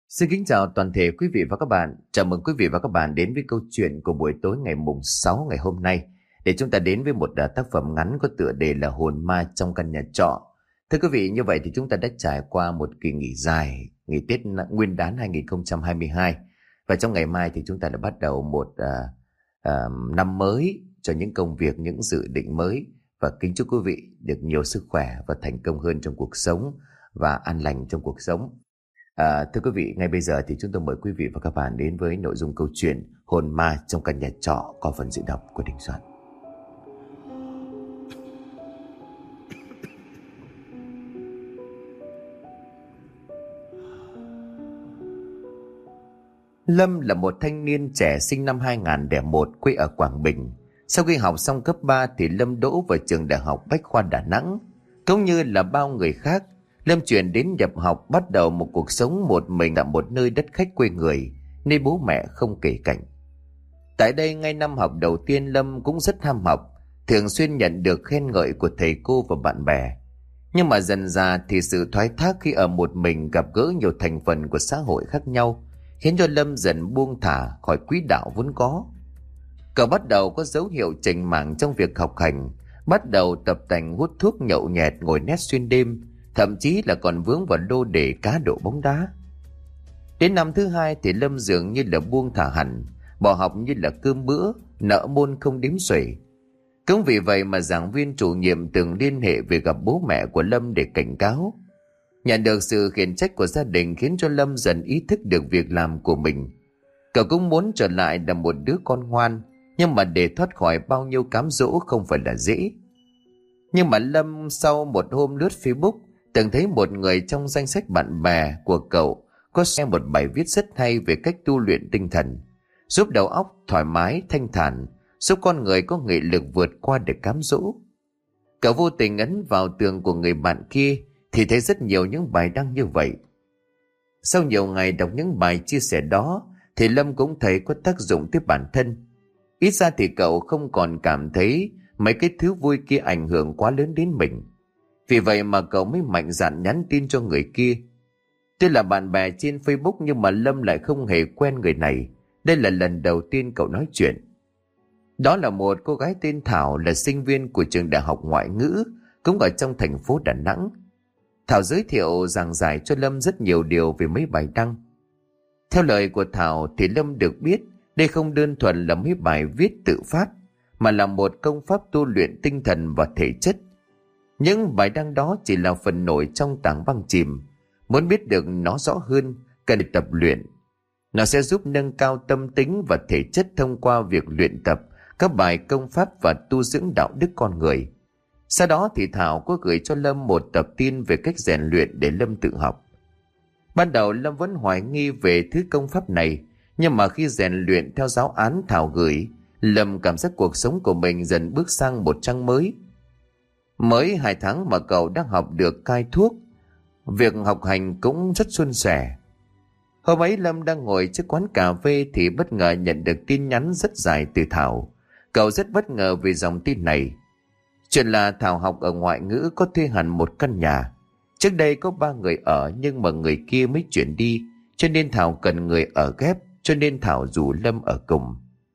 Xin kính chào toàn thể quý vị và các bạn. Chào mừng quý vị và các bạn đến với câu chuyện của buổi tối ngày mùng 6 ngày hôm nay. Để chúng ta đến với một tác phẩm ngắn có tựa đề là Hồn Ma trong căn nhà trọ. Thưa quý vị, như vậy thì chúng ta đã trải qua một kỳ nghỉ dài, nghỉ Tết Nguyên đán 2022. Và trong ngày mai thì chúng ta đã bắt đầu một năm mới cho những công việc, những dự định mới. Và kính chúc quý vị được nhiều sức khỏe và thành công hơn trong cuộc sống và an lành trong cuộc sống. Thưa quý vị, ngay bây giờ thì chúng tôi mời quý vị và các bạn đến với nội dung câu chuyện Hồn Ma trong căn nhà trọ có phần diễn đọc của Đình Soạn. Lâm là một thanh niên trẻ sinh năm 2001, quê ở Quảng Bình. Sau khi học xong cấp 3 thì Lâm đỗ vào trường Đại học Bách khoa Đà Nẵng. Cũng như là bao người khác, Lâm chuyển đến nhập học, bắt đầu một cuộc sống một mình tại một nơi đất khách quê người, nơi bố mẹ không kể cạnh. Tại đây, ngay năm học đầu tiên, Lâm cũng rất ham học, thường xuyên nhận được khen ngợi của thầy cô và bạn bè. Nhưng mà dần dà thì sự thoái thác khi ở một mình, gặp gỡ nhiều thành phần của xã hội khác nhau, khiến cho Lâm dần buông thả khỏi quỹ đạo vốn có. Cậu bắt đầu có dấu hiệu chểnh mảng trong việc học hành, bắt đầu tập tành hút thuốc, nhậu nhẹt, ngồi net xuyên đêm, thậm chí là còn vướng vào lô đề cá độ bóng đá. Đến năm thứ hai thì Lâm dường như là buông thả hẳn, bỏ học như là cơm bữa, nợ môn không đếm xuể. Cũng vì vậy mà giảng viên chủ nhiệm từng liên hệ về gặp bố mẹ của Lâm để cảnh cáo. Nhận được sự khiển trách của gia đình khiến cho Lâm dần ý thức được việc làm của mình. Cậu cũng muốn trở lại là một đứa con ngoan, nhưng mà để thoát khỏi bao nhiêu cám dỗ không phải là dễ. Nhưng mà Lâm sau một hôm lướt Facebook, từng thấy một người trong danh sách bạn bè của cậu có xem một bài viết rất hay về cách tu luyện tinh thần, giúp đầu óc thoải mái thanh thản, giúp con người có nghị lực vượt qua được cám dỗ. Cậu vô tình ấn vào tường của người bạn kia thì thấy rất nhiều những bài đăng như vậy. Sau nhiều ngày đọc những bài chia sẻ đó thì Lâm cũng thấy có tác dụng tới bản thân. Ít ra thì cậu không còn cảm thấy mấy cái thứ vui kia ảnh hưởng quá lớn đến mình. Vì vậy mà cậu mới mạnh dạn nhắn tin cho người kia. Tuy là bạn bè trên Facebook nhưng mà Lâm lại không hề quen người này. Đây là lần đầu tiên cậu nói chuyện. Đó là một cô gái tên Thảo, là sinh viên của trường Đại học Ngoại ngữ, cũng ở trong thành phố Đà Nẵng. Thảo giới thiệu giảng giải cho Lâm rất nhiều điều về mấy bài đăng. Theo lời của Thảo thì Lâm được biết đây không đơn thuần là mấy bài viết tự phát, mà là một công pháp tu luyện tinh thần và thể chất. Những bài đăng đó chỉ là phần nổi trong tảng băng chìm. Muốn biết được nó rõ hơn, cần tập luyện. Nó sẽ giúp nâng cao tâm tính và thể chất thông qua việc luyện tập các bài công pháp và tu dưỡng đạo đức con người. Sau đó thì Thảo có gửi cho Lâm một tập tin về cách rèn luyện để Lâm tự học. Ban đầu Lâm vẫn hoài nghi về thứ công pháp này, nhưng mà khi rèn luyện theo giáo án Thảo gửi, Lâm cảm giác cuộc sống của mình dần bước sang một trang mới. Mới 2 tháng mà cậu đã học được cai thuốc, việc học hành cũng rất suôn sẻ. Hôm ấy Lâm đang ngồi trước quán cà phê thì bất ngờ nhận được tin nhắn rất dài từ Thảo. Cậu rất bất ngờ vì dòng tin này. Chuyện là Thảo học ở ngoại ngữ có thuê hẳn một căn nhà. Trước đây có 3 người ở nhưng mà người kia mới chuyển đi, cho nên Thảo cần người ở ghép, cho nên Thảo rủ Lâm ở cùng.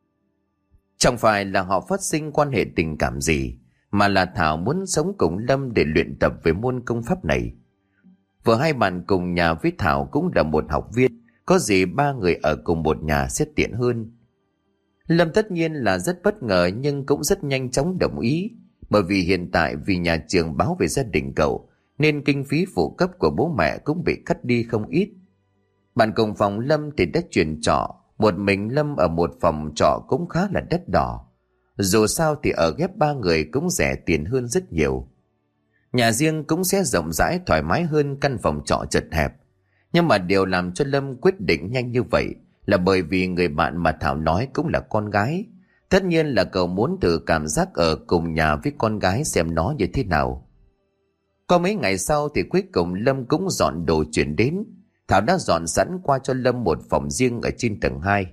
Chẳng phải là họ phát sinh quan hệ tình cảm gì, mà là Thảo muốn sống cùng Lâm để luyện tập về môn công pháp này. Vừa hai bạn cùng nhà với Thảo cũng là một học viên, có gì 3 người ở cùng một nhà sẽ tiện hơn. Lâm tất nhiên là rất bất ngờ nhưng cũng rất nhanh chóng đồng ý, bởi vì hiện tại vì nhà trường báo về gia đình cậu nên kinh phí phụ cấp của bố mẹ cũng bị cắt đi không ít. Bạn cùng phòng Lâm thì đã chuyển trọ, một mình Lâm ở một phòng trọ cũng khá là đắt đỏ. Dù sao thì ở ghép 3 người cũng rẻ tiền hơn rất nhiều. Nhà riêng cũng sẽ rộng rãi thoải mái hơn căn phòng trọ chật hẹp. Nhưng mà điều làm cho Lâm quyết định nhanh như vậy là bởi vì người bạn mà Thảo nói cũng là con gái. Tất nhiên là cậu muốn thử cảm giác ở cùng nhà với con gái xem nó như thế nào. Có mấy ngày sau thì cuối cùng Lâm cũng dọn đồ chuyển đến. Thảo đã dọn sẵn qua cho Lâm một phòng riêng ở trên tầng 2.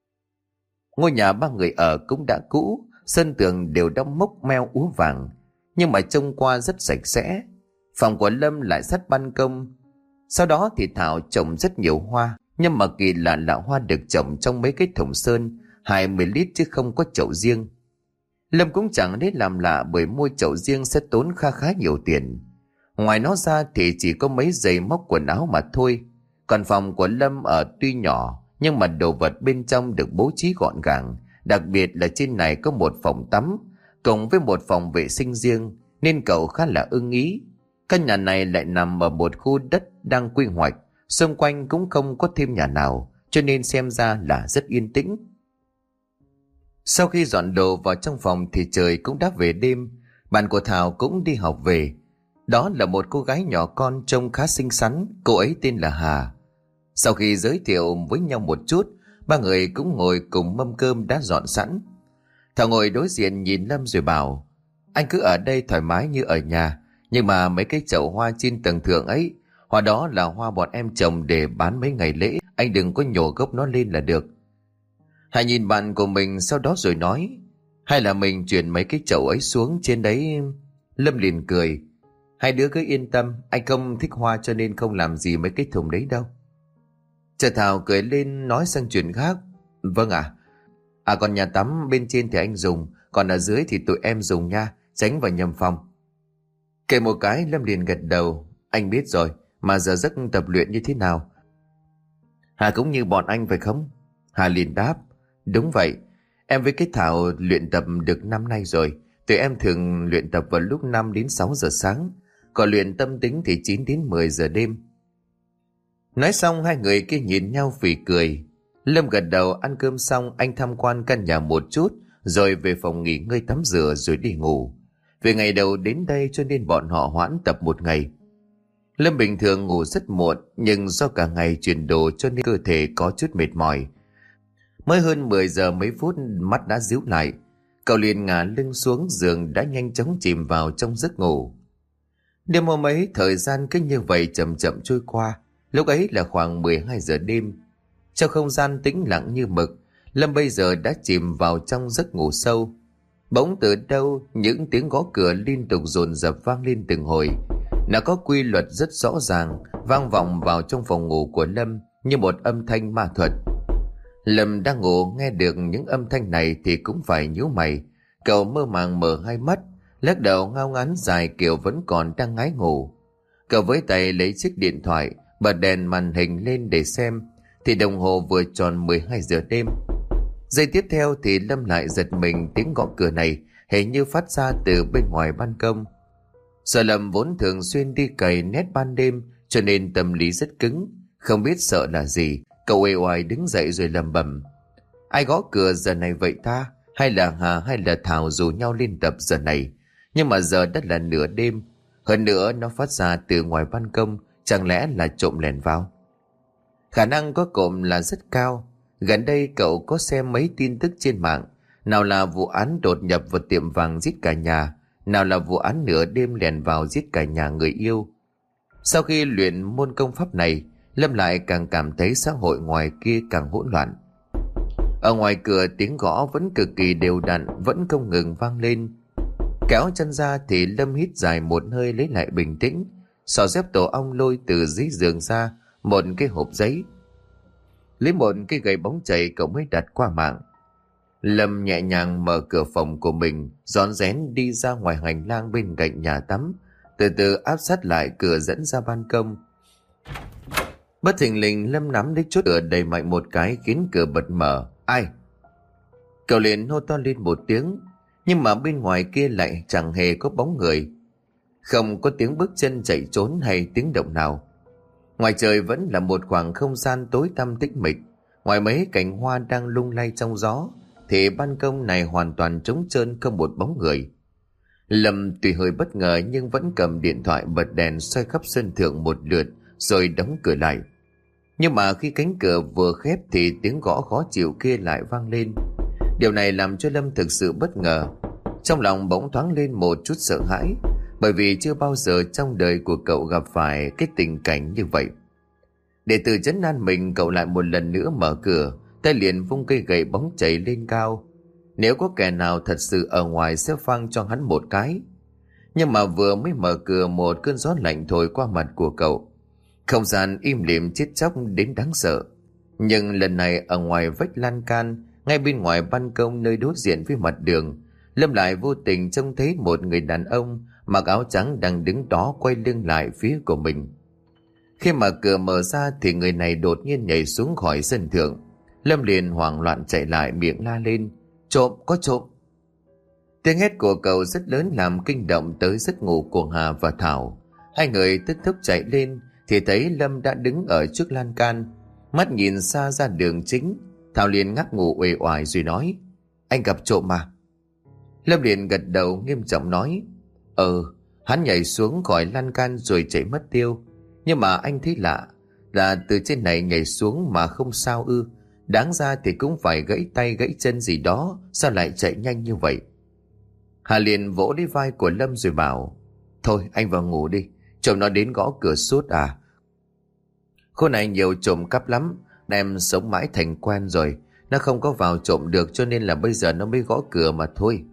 Ngôi nhà 3 người ở cũng đã cũ, sân tường đều đã mốc meo úa vàng, nhưng mà trông qua rất sạch sẽ. Phòng của Lâm lại sát ban công. Sau đó thì Thảo trồng rất nhiều hoa, Nhưng mà kỳ lạ là hoa được trồng trong mấy cái thùng sơn 20 lít chứ không có chậu riêng. Lâm cũng chẳng lấy làm lạ bởi mua chậu riêng sẽ tốn khá khá nhiều tiền. Ngoài nó ra thì chỉ có mấy giày móc quần áo mà thôi. Còn phòng của Lâm ở tuy nhỏ nhưng mà đồ vật bên trong được bố trí gọn gàng. Đặc biệt là trên này có một phòng tắm cộng với một phòng vệ sinh riêng nên cậu khá là ưng ý. Căn nhà này lại nằm ở một khu đất đang quy hoạch, xung quanh cũng không có thêm nhà nào cho nên xem ra là rất yên tĩnh. Sau khi dọn đồ vào trong phòng thì trời cũng đã về đêm. Bạn của Thảo cũng đi học về. Đó là một cô gái nhỏ con trông khá xinh xắn, cô ấy tên là Hà. Sau khi giới thiệu với nhau một chút, ba người cũng ngồi cùng mâm cơm đã dọn sẵn. Thảo ngồi đối diện nhìn Lâm rồi bảo: anh cứ ở đây thoải mái như ở nhà, nhưng mà mấy cái chậu hoa trên tầng thượng ấy, hoa đó là hoa bọn em trồng để bán mấy ngày lễ, anh đừng có nhổ gốc nó lên là được. Hà nhìn bạn của mình sau đó rồi nói: hay là mình chuyển mấy cái chậu ấy xuống trên đấy. Lâm liền cười: hai đứa cứ yên tâm, anh không thích hoa cho nên không làm gì mấy cái thùng đấy đâu. Chợt Thảo cười lên nói sang chuyện khác: vâng ạ. Còn nhà tắm bên trên thì anh dùng, còn ở dưới thì tụi em dùng nha, tránh vào nhầm phòng. Kể một cái Lâm liền gật đầu: anh biết rồi, mà giờ giấc tập luyện như thế nào? Hà cũng như bọn anh phải không? Hà liền đáp: đúng vậy, em với cái Thảo luyện tập được năm nay rồi. Tụi em thường luyện tập vào lúc 5 đến 6 giờ sáng, còn luyện tâm tính thì 9 đến 10 giờ đêm. Nói xong hai người kia nhìn nhau phì cười. Lâm gật đầu. Ăn cơm xong anh tham quan căn nhà một chút rồi về phòng nghỉ ngơi tắm rửa rồi đi ngủ. Vì ngày đầu đến đây cho nên bọn họ hoãn tập một ngày. Lâm bình thường ngủ rất muộn, nhưng do cả ngày chuyển đồ cho nên cơ thể có chút mệt mỏi. Mới hơn 10 giờ mấy phút mắt đã díu lại, cậu liền ngả lưng xuống giường đã nhanh chóng chìm vào trong giấc ngủ. Đêm hôm ấy thời gian cứ như vậy chậm chậm trôi qua. Lúc ấy là khoảng 12 giờ đêm. Trong không gian tĩnh lặng như mực, Lâm bây giờ đã chìm vào trong giấc ngủ sâu. Bỗng từ đâu những tiếng gõ cửa liên tục dồn dập vang lên từng hồi. Nó có quy luật rất rõ ràng, vang vọng vào trong phòng ngủ của Lâm như một âm thanh ma thuật. Lâm đang ngủ nghe được những âm thanh này thì cũng phải nhíu mày. Cậu mơ màng mở hai mắt, lắc đầu ngao ngán dài kiểu vẫn còn đang ngái ngủ. Cậu với tay lấy chiếc điện thoại, bật đèn màn hình lên để xem, thì đồng hồ vừa tròn 12 giờ đêm. Giây tiếp theo thì Lâm lại giật mình, tiếng gõ cửa này hình như phát ra từ bên ngoài ban công. Sợ Lâm vốn thường xuyên đi cày nét ban đêm cho nên tâm lý rất cứng, không biết sợ là gì. Cậu uể oải đứng dậy rồi lẩm bẩm: ai gõ cửa giờ này vậy ta? Hay là Hà hay là Thảo rủ nhau lên tập giờ này? Nhưng mà giờ đã là nửa đêm, hơn nữa nó phát ra từ ngoài ban công, chẳng lẽ là trộm lẻn vào? Khả năng có trộm là rất cao. Gần đây cậu có xem mấy tin tức trên mạng, nào là vụ án đột nhập vào tiệm vàng giết cả nhà, nào là vụ án nửa đêm lẻn vào giết cả nhà người yêu. Sau khi luyện môn công pháp này, Lâm lại càng cảm thấy xã hội ngoài kia càng hỗn loạn. Ở ngoài cửa tiếng gõ vẫn cực kỳ đều đặn, vẫn không ngừng vang lên. Kéo chân ra thì Lâm hít dài một hơi lấy lại bình tĩnh, xỏ dép tổ ong lôi từ dưới giường ra một cái hộp giấy, lấy một cái gậy bóng chảy cậu mới đặt qua mạng. Lâm nhẹ nhàng mở cửa phòng của mình, rón rén đi ra ngoài hành lang bên cạnh nhà tắm, từ từ áp sát lại cửa dẫn ra ban công. Bất thình lình Lâm nắm lấy chốt cửa đẩy mạnh một cái khiến cửa bật mở. Ai? Cậu liền hô to lên một tiếng, nhưng mà bên ngoài kia lại chẳng hề có bóng người, không có tiếng bước chân chạy trốn hay tiếng động nào. Ngoài trời vẫn là một khoảng không gian tối tăm tĩnh mịch. Ngoài mấy cành hoa đang lung lay trong gió thì ban công này hoàn toàn trống trơn, không một bóng người. Lâm tuy hơi bất ngờ nhưng vẫn cầm điện thoại bật đèn xoay khắp sân thượng một lượt rồi đóng cửa lại. Nhưng mà khi cánh cửa vừa khép thì tiếng gõ khó chịu kia lại vang lên. Điều này làm cho Lâm thực sự bất ngờ. Trong lòng bỗng thoáng lên một chút sợ hãi, bởi vì chưa bao giờ trong đời của cậu gặp phải cái tình cảnh như vậy. Để tự trấn an mình, cậu lại một lần nữa mở cửa, tay liền vung cây gậy bóng chảy lên cao. Nếu có kẻ nào thật sự ở ngoài sẽ phang cho hắn một cái. Nhưng mà vừa mới mở cửa, một cơn gió lạnh thổi qua mặt của cậu. Không gian im lìm chết chóc đến đáng sợ. Nhưng lần này ở ngoài vách lan can, ngay bên ngoài ban công nơi đối diện với mặt đường, Lâm lại vô tình trông thấy một người đàn ông mặc áo trắng đang đứng đó quay lưng lại phía của mình. Khi mà cửa mở ra thì người này đột nhiên nhảy xuống khỏi sân thượng. Lâm liền hoảng loạn chạy lại, miệng la lên: "Trộm, có trộm!" Tiếng hét của cậu rất lớn làm kinh động tới giấc ngủ của Hà và Thảo. Hai người tức tốc chạy lên thì thấy Lâm đã đứng ở trước lan can, mắt nhìn xa ra đường chính. Thảo liền ngáp ngủ uể oải rồi nói: "Anh gặp trộm mà." Lâm liền gật đầu nghiêm trọng nói: Hắn nhảy xuống khỏi lan can rồi chạy mất tiêu. Nhưng mà anh thấy lạ, là từ trên này nhảy xuống mà không sao ư? Đáng ra thì cũng phải gãy tay gãy chân gì đó, sao lại chạy nhanh như vậy?" Hà liền vỗ lấy vai của Lâm rồi bảo: "Thôi anh vào ngủ đi, trộm nó đến gõ cửa suốt à? Khu này nhiều trộm cắp lắm, em sống mãi thành quen rồi. Nó không có vào trộm được cho nên là bây giờ nó mới gõ cửa mà thôi."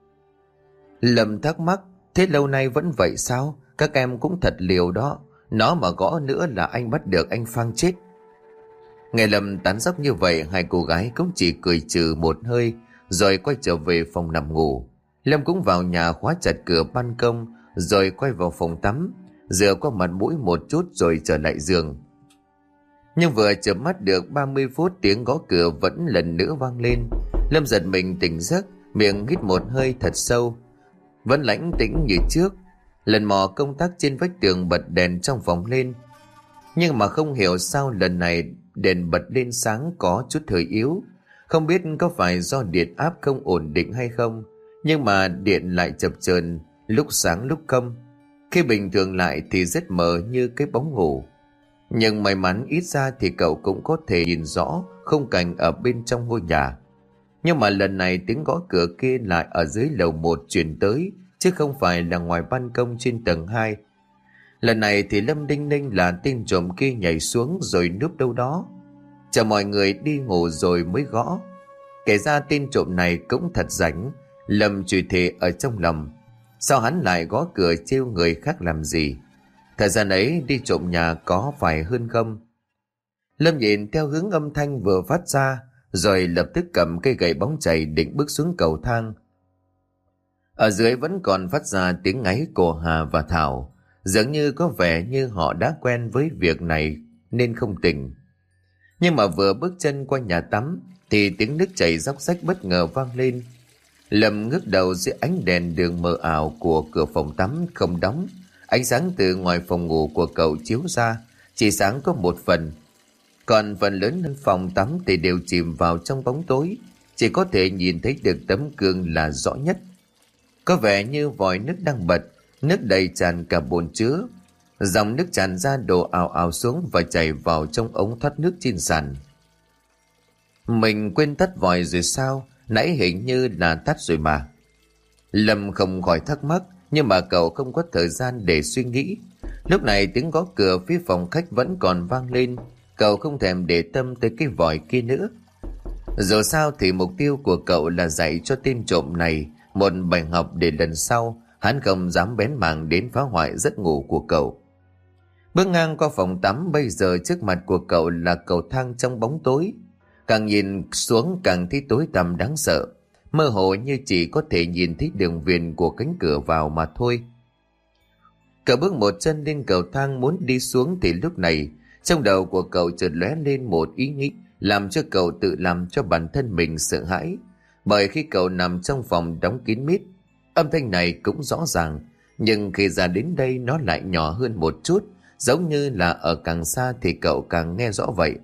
Lâm thắc mắc: "Thế lâu nay vẫn vậy sao? Các em cũng thật liều đó. Nó mà gõ nữa là anh bắt được anh phang chết." Nghe Lâm tán dóc như vậy, hai cô gái cũng chỉ cười trừ một hơi rồi quay trở về phòng nằm ngủ. Lâm cũng vào nhà khóa chặt cửa ban công rồi quay vào phòng tắm, rửa qua mặt mũi một chút rồi trở lại giường. Nhưng vừa chợp mắt được 30 phút, tiếng gõ cửa vẫn lần nữa vang lên. Lâm giật mình tỉnh giấc, miệng hít một hơi thật sâu. Vẫn lãnh tĩnh như trước. Lần mò công tắc trên vách tường bật đèn trong phòng lên. Nhưng mà không hiểu sao lần này đèn bật lên sáng có chút hơi yếu. Không biết có phải do điện áp không ổn định hay không, nhưng mà điện lại chập chờn, lúc sáng lúc không. Khi bình thường lại thì rất mờ như cái bóng ngủ. Nhưng may mắn ít ra thì cậu cũng có thể nhìn rõ khung cảnh ở bên trong ngôi nhà. Nhưng mà lần này tiếng gõ cửa kia lại ở dưới lầu 1 truyền tới, chứ không phải là ngoài ban công trên tầng 2. Lần này thì Lâm đinh ninh là tên trộm kia nhảy xuống rồi núp đâu đó, chờ mọi người đi ngủ rồi mới gõ. Kể ra tên trộm này cũng thật rảnh. Lâm chửi thề ở trong lòng, sao hắn lại gõ cửa trêu người khác làm gì? Thời gian ấy đi trộm nhà có phải hơn không? Lâm nhìn theo hướng âm thanh vừa phát ra, rồi lập tức cầm cây gậy bóng chày định bước xuống cầu thang. Ở dưới vẫn còn phát ra tiếng ngáy của Hà và Thảo, dường như có vẻ như họ đã quen với việc này nên không tỉnh. Nhưng mà vừa bước chân qua nhà tắm thì tiếng nước chảy róc rách bất ngờ vang lên. Lâm ngước đầu dưới ánh đèn đường mờ ảo của cửa phòng tắm không đóng. Ánh sáng từ ngoài phòng ngủ của cậu chiếu ra chỉ sáng có một phần, còn phần lớn phòng tắm thì đều chìm vào trong bóng tối, chỉ có thể nhìn thấy được tấm gương là rõ nhất. Có vẻ như vòi nước đang bật, nước đầy tràn cả bồn chứa. Dòng nước tràn ra đổ ào ào xuống và chảy vào trong ống thoát nước trên sàn. Mình quên tắt vòi rồi sao? Nãy hình như là tắt rồi mà. Lâm không khỏi thắc mắc, nhưng mà cậu không có thời gian để suy nghĩ. Lúc này tiếng gõ cửa phía phòng khách vẫn còn vang lên. Cậu không thèm để tâm tới cái vòi kia nữa. Dù sao thì mục tiêu của cậu là dạy cho tên trộm này một bài học để lần sau hắn không dám bén mảng đến phá hoại giấc ngủ của cậu. Bước ngang qua phòng tắm, bây giờ trước mặt của cậu là cầu thang trong bóng tối. Càng nhìn xuống càng thấy tối tăm đáng sợ, mơ hồ như chỉ có thể nhìn thấy đường viền của cánh cửa vào mà thôi. Cậu bước một chân lên cầu thang muốn đi xuống thì lúc này trong đầu của cậu chợt lóe lên một ý nghĩ làm cho cậu tự làm cho bản thân mình sợ hãi. Bởi khi cậu nằm trong phòng đóng kín mít, âm thanh này cũng rõ ràng, nhưng khi ra đến đây nó lại nhỏ hơn một chút, giống như là ở càng xa thì cậu càng nghe rõ vậy.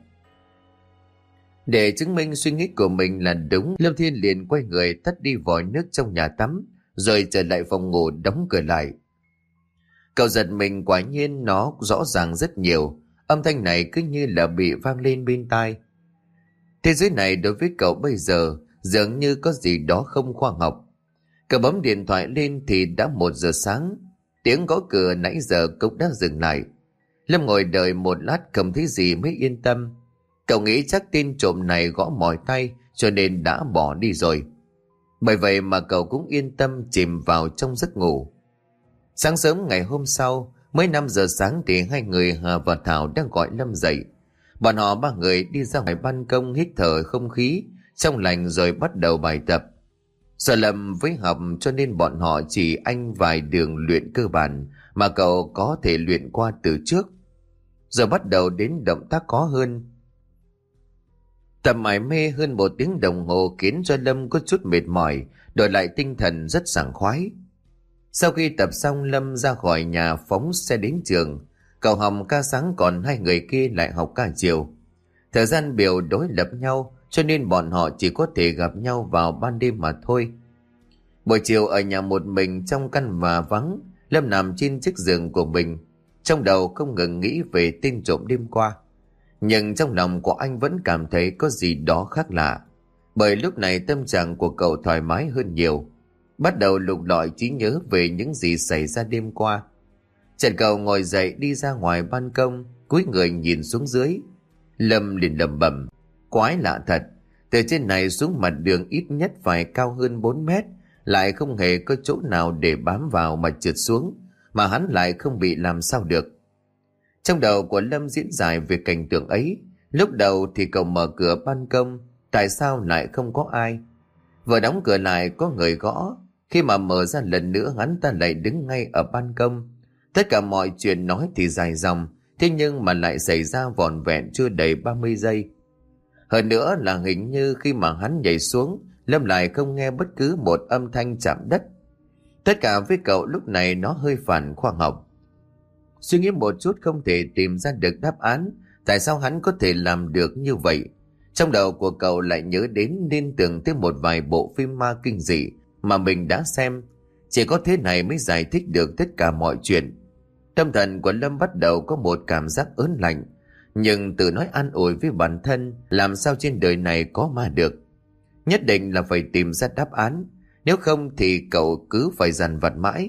Để chứng minh suy nghĩ của mình là đúng, Lâm Thiên liền quay người tắt đi vòi nước trong nhà tắm, rồi trở lại phòng ngủ đóng cửa lại. Cậu giật mình, quả nhiên nó rõ ràng rất nhiều, âm thanh này cứ như là bị vang lên bên tai. Thế giới này đối với cậu bây giờ dường như có gì đó không khoa học. Cậu bấm điện thoại lên thì đã 1 giờ sáng, tiếng gõ cửa nãy giờ cũng đã dừng lại. Lâm ngồi đợi một lát không thấy gì mới yên tâm. Cậu nghĩ chắc tên trộm này gõ mỏi tay cho nên đã bỏ đi rồi. Bởi vậy mà cậu cũng yên tâm chìm vào trong giấc ngủ. Sáng sớm ngày hôm sau, mới 5 giờ sáng thì hai người Hà và Thảo đang gọi Lâm dậy. Bọn họ ba người đi ra ngoài ban công hít thở không khí trong lành rồi bắt đầu bài tập. Sợ Lâm với học cho nên bọn họ chỉ anh vài đường luyện cơ bản mà cậu có thể luyện qua từ trước. Rồi bắt đầu đến động tác khó hơn. Tập mải mê hơn 1 tiếng đồng hồ khiến cho Lâm có chút mệt mỏi, đổi lại tinh thần rất sảng khoái. Sau khi tập xong, Lâm ra khỏi nhà phóng xe đến trường. Cậu học ca sáng còn hai người kia lại học ca chiều. Thời gian biểu đối lập nhau cho nên bọn họ chỉ có thể gặp nhau vào ban đêm mà thôi. Buổi chiều ở nhà một mình trong căn nhà vắng, Lâm nằm trên chiếc giường của mình, trong đầu không ngừng nghĩ về tên trộm đêm qua. Nhưng trong lòng của anh vẫn cảm thấy có gì đó khác lạ, bởi lúc này tâm trạng của cậu thoải mái hơn nhiều, bắt đầu lục lọi trí nhớ về những gì xảy ra đêm qua. Trần cậu ngồi dậy đi ra ngoài ban công, cúi người nhìn xuống dưới. Lâm liền lẩm bẩm, quái lạ thật, từ trên này xuống mặt đường ít nhất phải cao hơn 4 mét, lại không hề có chỗ nào để bám vào mà trượt xuống, mà hắn lại không bị làm sao được. Trong đầu của Lâm diễn giải về cảnh tượng ấy. Lúc đầu thì cậu mở cửa ban công, tại sao lại không có ai? Vừa đóng cửa lại có người gõ, khi mà mở ra lần nữa hắn ta lại đứng ngay ở ban công. Tất cả mọi chuyện nói thì dài dòng, thế nhưng mà lại xảy ra vỏn vẹn chưa đầy 30 giây. Hơn nữa là hình như khi mà hắn nhảy xuống, Lâm lại không nghe bất cứ một âm thanh chạm đất. Tất cả với cậu lúc này nó hơi phản khoa học. Suy nghĩ một chút không thể tìm ra được đáp án tại sao hắn có thể làm được như vậy. Trong đầu của cậu lại nhớ đến liên tưởng tới một vài bộ phim ma kinh dị mà mình đã xem. Chỉ có thế này mới giải thích được tất cả mọi chuyện. Tâm thần của Lâm bắt đầu có một cảm giác ớn lạnh, nhưng tự nói an ủi với bản thân, làm sao trên đời này có ma được. Nhất định là phải tìm ra đáp án, nếu không thì cậu cứ phải dằn vặt mãi.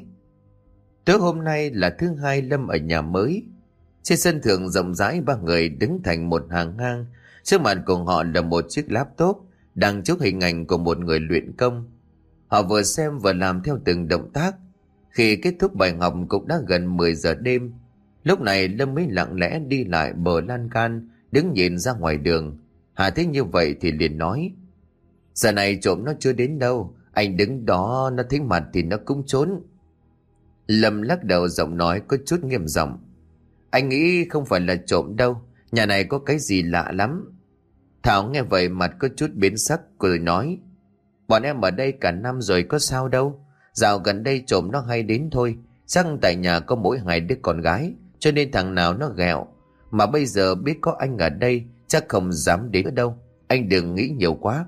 Tối hôm nay là thứ hai Lâm ở nhà mới. Trên sân thượng rộng rãi, ba người đứng thành một hàng ngang. Trước mặt của họ là một chiếc laptop đang chụp hình ảnh của một người luyện công. Họ vừa xem vừa làm theo từng động tác. Khi kết thúc bài học cũng đã gần 10 giờ đêm. Lúc này Lâm mới lặng lẽ đi lại bờ lan can, đứng nhìn ra ngoài đường. Hà thấy như vậy thì liền nói, giờ này trộm nó chưa đến đâu, anh đứng đó nó thấy mặt thì nó cũng trốn. Lâm lắc đầu, giọng nói có chút nghiêm giọng, anh nghĩ không phải là trộm đâu, nhà này có cái gì lạ lắm. Thảo nghe vậy mặt có chút biến sắc, cười nói, bọn em ở đây cả năm rồi có sao đâu, dạo gần đây trộm nó hay đến thôi, chắc tại nhà có mỗi hai đứa con gái cho nên thằng nào nó ghẹo, mà bây giờ biết có anh ở đây chắc không dám đến nữa đâu, anh đừng nghĩ nhiều quá.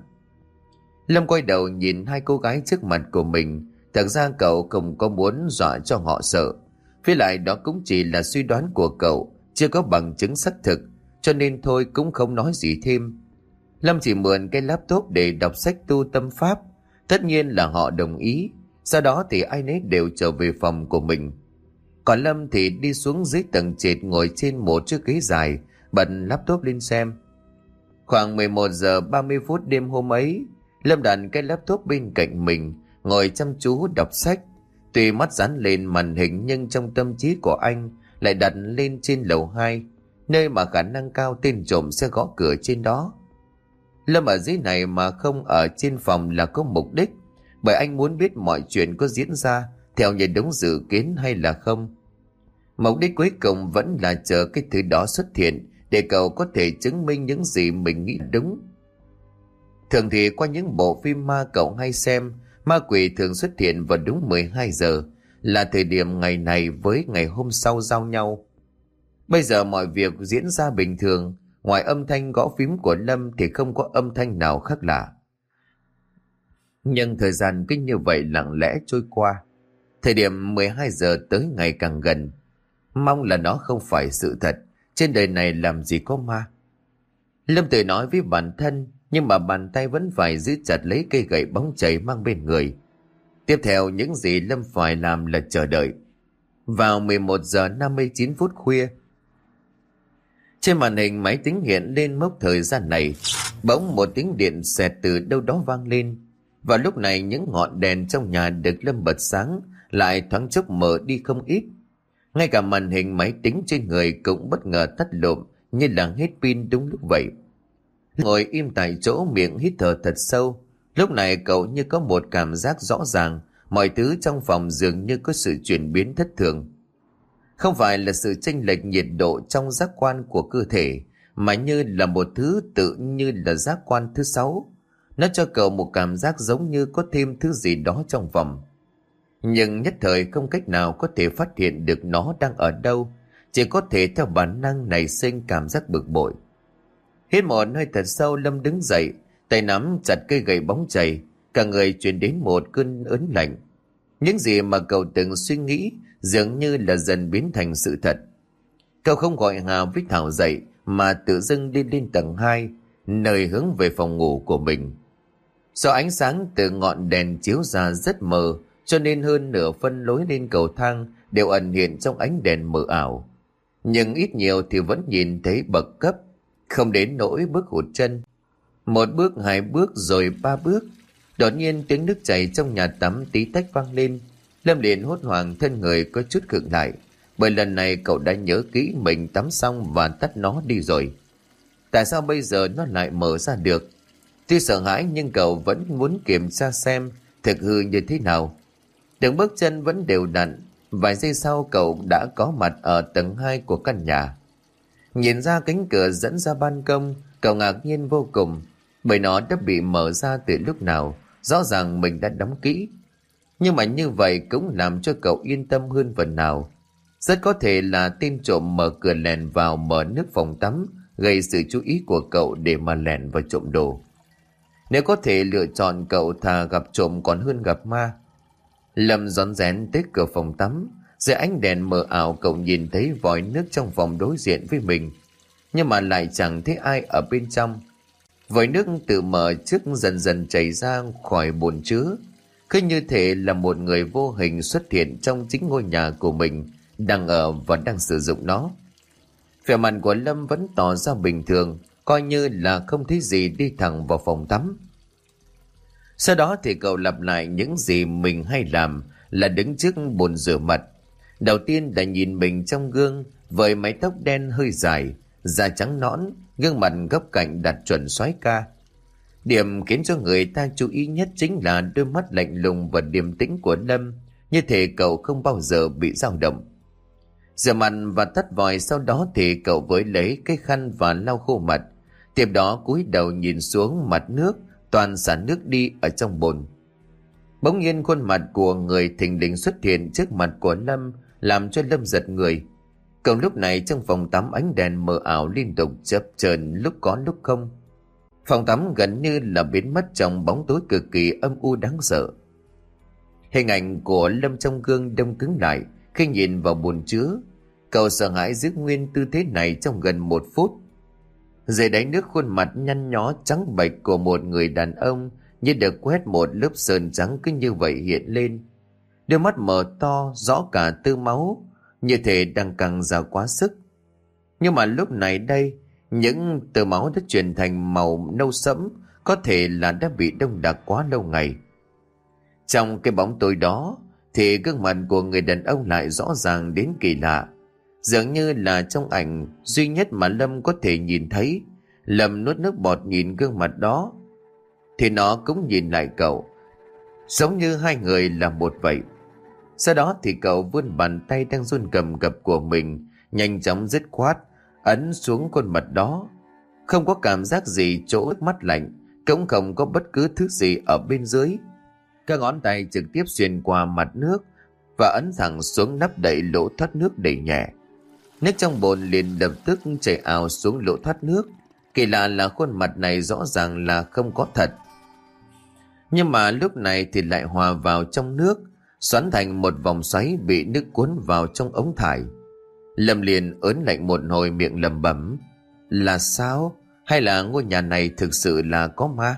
Lâm quay đầu nhìn hai cô gái trước mặt của mình. Thật ra cậu không có muốn dọa cho họ sợ, với lại đó cũng chỉ là suy đoán của cậu, chưa có bằng chứng xác thực, cho nên thôi cũng không nói gì thêm. Lâm chỉ mượn cái laptop để đọc sách tu tâm pháp. Tất nhiên là họ đồng ý. Sau đó thì ai nấy đều trở về phòng của mình. Còn Lâm thì đi xuống dưới tầng trệt, ngồi trên một chiếc ghế dài, bật laptop lên xem. Khoảng 11 giờ 30 phút đêm hôm ấy, Lâm đặt cái laptop bên cạnh mình, ngồi chăm chú đọc sách. Tuy mắt dán lên màn hình nhưng trong tâm trí của anh lại đặt lên trên lầu 2, nơi mà khả năng cao tên trộm sẽ gõ cửa trên đó. Lâm ở dưới này mà không ở trên phòng là có mục đích, bởi anh muốn biết mọi chuyện có diễn ra theo như đúng dự kiến hay là không. Mục đích cuối cùng vẫn là chờ cái thứ đó xuất hiện để cậu có thể chứng minh những gì mình nghĩ đúng. Thường thì qua những bộ phim ma cậu hay xem, ma quỷ thường xuất hiện vào đúng 12 giờ, là thời điểm ngày này với ngày hôm sau giao nhau. Bây giờ mọi việc diễn ra bình thường, ngoài âm thanh gõ phím của Lâm thì không có âm thanh nào khác lạ. Nhưng thời gian cứ như vậy lặng lẽ trôi qua. Thời điểm 12 giờ tới ngày càng gần. Mong là nó không phải sự thật, trên đời này làm gì có ma. Lâm tự nói với bản thân, nhưng mà bàn tay vẫn phải giữ chặt lấy cây gậy bóng chảy mang bên người. Tiếp theo những gì Lâm phải làm là chờ đợi. Vào 11 giờ 59 phút khuya, trên màn hình máy tính hiện lên mốc thời gian này. Bỗng một tiếng điện xẹt từ đâu đó vang lên. Và lúc này những ngọn đèn trong nhà được Lâm bật sáng lại thoáng chốc mở đi không ít. Ngay cả màn hình máy tính trên người cũng bất ngờ tắt lụm như là hết pin đúng lúc vậy. Ngồi im tại chỗ, miệng hít thở thật sâu. Lúc này cậu như có một cảm giác rõ ràng, mọi thứ trong phòng dường như có sự chuyển biến thất thường. Không phải là sự chênh lệch nhiệt độ trong giác quan của cơ thể, mà như là một thứ tự như là giác quan thứ 6. Nó cho cậu một cảm giác giống như có thêm thứ gì đó trong phòng. Nhưng nhất thời không cách nào có thể phát hiện được nó đang ở đâu, chỉ có thể theo bản năng nảy sinh cảm giác bực bội. Hít một hơi thật sâu, Lâm đứng dậy, tay nắm chặt cây gậy bóng chày, cả người truyền đến một cơn ớn lạnh. Những gì mà cậu từng suy nghĩ dường như là dần biến thành sự thật. Cậu không gọi Hà với Thảo dậy mà tự dưng đi lên tầng 2, nơi hướng về phòng ngủ của mình. Do ánh sáng từ ngọn đèn chiếu ra rất mờ, cho nên hơn nửa phân lối lên cầu thang đều ẩn hiện trong ánh đèn mờ ảo. Nhưng ít nhiều thì vẫn nhìn thấy bậc cấp, không đến nỗi bước hụt chân. 1 bước, 2 bước rồi 3 bước. Đột nhiên tiếng nước chảy trong nhà tắm tí tách vang lên. Lâm liền hốt hoảng, thân người có chút khựng lại, bởi lần này cậu đã nhớ kỹ mình tắm xong và tắt nó đi rồi. Tại sao bây giờ nó lại mở ra được? Tuy sợ hãi nhưng cậu vẫn muốn kiểm tra xem thực hư như thế nào. Từng bước chân vẫn đều đặn. Vài giây sau cậu đã có mặt ở tầng 2 của căn nhà. Nhìn ra cánh cửa dẫn ra ban công, cậu ngạc nhiên vô cùng, bởi nó đã bị mở ra từ lúc nào, rõ ràng mình đã đóng kỹ. Nhưng mà như vậy cũng làm cho cậu yên tâm hơn phần nào. Rất có thể là tên trộm mở cửa lèn vào mở nước phòng tắm, gây sự chú ý của cậu để mà lèn vào trộm đồ. Nếu có thể lựa chọn, cậu thà gặp trộm còn hơn gặp ma. Lâm rón rén tới cửa phòng tắm. Dưới ánh đèn mờ ảo, cậu nhìn thấy vòi nước trong phòng đối diện với mình, nhưng mà lại chẳng thấy ai ở bên trong. Vòi nước tự mở trước dần dần chảy ra khỏi bồn chứa, cứ như thể là một người vô hình xuất hiện trong chính ngôi nhà của mình, đang ở và đang sử dụng nó. Vẻ mặt của Lâm vẫn tỏ ra bình thường, coi như là không thấy gì, đi thẳng vào phòng tắm. Sau đó thì cậu lặp lại những gì mình hay làm, là đứng trước bồn rửa mặt. Đầu tiên là nhìn mình trong gương, với mái tóc đen hơi dài, da trắng nõn, gương mặt góc cạnh đặt chuẩn soái ca. Điểm khiến cho người ta chú ý nhất chính là đôi mắt lạnh lùng và điềm tĩnh của Lâm, như thể cậu không bao giờ bị dao động. Rửa mặt và tắt vòi, sau đó thì cậu với lấy cái khăn và lau khô mặt. Tiếp đó cúi đầu nhìn xuống mặt nước, toàn xả nước đi ở trong bồn. Bỗng nhiên khuôn mặt của người thình lình xuất hiện trước mặt của Lâm, làm cho Lâm giật người. Cậu lúc này trong phòng tắm ánh đèn mờ ảo liên tục chập chờn, lúc có lúc không. Phòng tắm gần như là biến mất trong bóng tối cực kỳ âm u đáng sợ. Hình ảnh của Lâm trong gương đông cứng lại khi nhìn vào bồn chứa. Cậu sợ hãi giữ nguyên tư thế này trong gần 1 phút. Dưới đáy nước, khuôn mặt nhăn nhó trắng bệch của một người đàn ông như được quét một lớp sơn trắng cứ như vậy hiện lên. Đôi mắt mở to rõ cả tơ máu, như thể đang căng ra quá sức. Nhưng mà lúc này đây, những tơ máu đã chuyển thành màu nâu sẫm, có thể là đã bị đông đặc quá lâu ngày. Trong cái bóng tối đó thì gương mặt của người đàn ông lại rõ ràng đến kỳ lạ, dường như là trong ảnh duy nhất mà Lâm có thể nhìn thấy. Lâm nuốt nước bọt nhìn gương mặt đó, thì nó cũng nhìn lại cậu, giống như hai người là một vậy. Sau đó thì cậu vươn bàn tay đang run cầm cập của mình, nhanh chóng dứt khoát ấn xuống khuôn mặt đó. Không có cảm giác gì chỗ mắt lạnh, cũng không có bất cứ thứ gì ở bên dưới. Các ngón tay trực tiếp xuyên qua mặt nước và ấn thẳng xuống nắp đậy lỗ thoát nước đầy nhẹ. Nước trong bồn liền lập tức chảy ào xuống lỗ thoát nước. Kỳ lạ là khuôn mặt này rõ ràng là không có thật, nhưng mà lúc này thì lại hòa vào trong nước, xoắn thành một vòng xoáy bị nước cuốn vào trong ống thải. Lâm liền ớn lạnh một hồi, miệng lẩm bẩm: là sao? Hay là ngôi nhà này thực sự là có ma?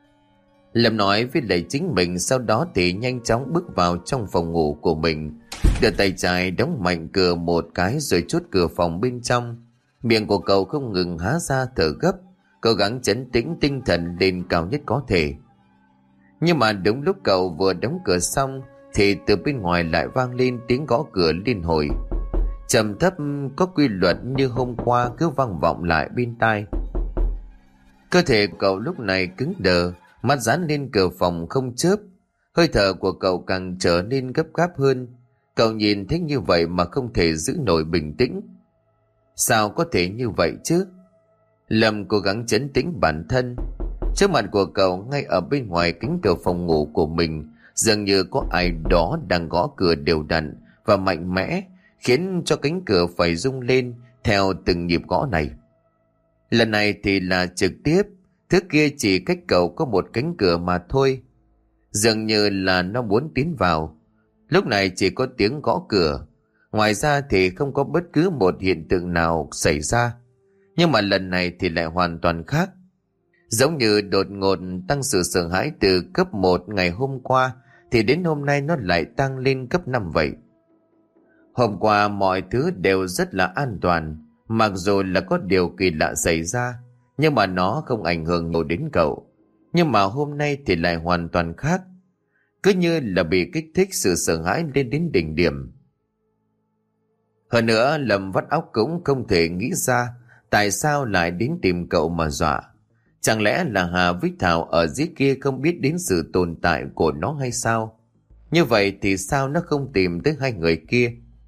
Lâm nói với lại chính mình, sau đó thì nhanh chóng bước vào trong phòng ngủ của mình, đưa tay trái đóng mạnh cửa một cái rồi chốt cửa phòng bên trong. Miệng của cậu không ngừng há ra thở gấp, cố gắng trấn tĩnh tinh thần lên cao nhất có thể. Nhưng mà đúng lúc cậu vừa đóng cửa xong thì từ bên ngoài lại vang lên tiếng gõ cửa liên hồi. trầm thấp có quy luật như hôm qua cứ vang vọng lại bên tai. Cơ thể cậu lúc này cứng đờ, mắt dán lên cửa phòng không chớp. Hơi thở của cậu càng trở nên gấp gáp hơn. Cậu nhìn thấy như vậy mà không thể giữ nổi bình tĩnh. Sao có thể như vậy chứ? Lâm cố gắng trấn tĩnh bản thân. Trước mặt của cậu, ngay ở bên ngoài cánh cửa phòng ngủ của mình, dường như có ai đó đang gõ cửa đều đặn và mạnh mẽ, khiến cho cánh cửa phải rung lên theo từng nhịp gõ này. Lần này thì là trực tiếp, thứ kia chỉ cách cậu có một cánh cửa mà thôi. Dường như là nó muốn tiến vào. Lúc này chỉ có tiếng gõ cửa, ngoài ra thì không có bất cứ một hiện tượng nào xảy ra. Nhưng mà lần này thì lại hoàn toàn khác. Giống như đột ngột tăng sự sợ hãi từ cấp 1 ngày hôm qua, thì đến hôm nay nó lại tăng lên cấp 5 vậy. Hôm qua mọi thứ đều rất là an toàn, mặc dù là có điều kỳ lạ xảy ra, nhưng mà nó không ảnh hưởng nhiều đến cậu. Nhưng mà hôm nay thì lại hoàn toàn khác. Cứ như là bị kích thích sự sợ hãi lên đến đỉnh điểm. Hơn nữa Lâm vắt óc cũng không thể nghĩ ra tại sao lại đến tìm cậu mà dọa. Chẳng lẽ là Hà với Thảo ở dưới kia không biết đến sự tồn tại của nó hay sao? Như vậy thì sao nó không tìm tới hai người kia?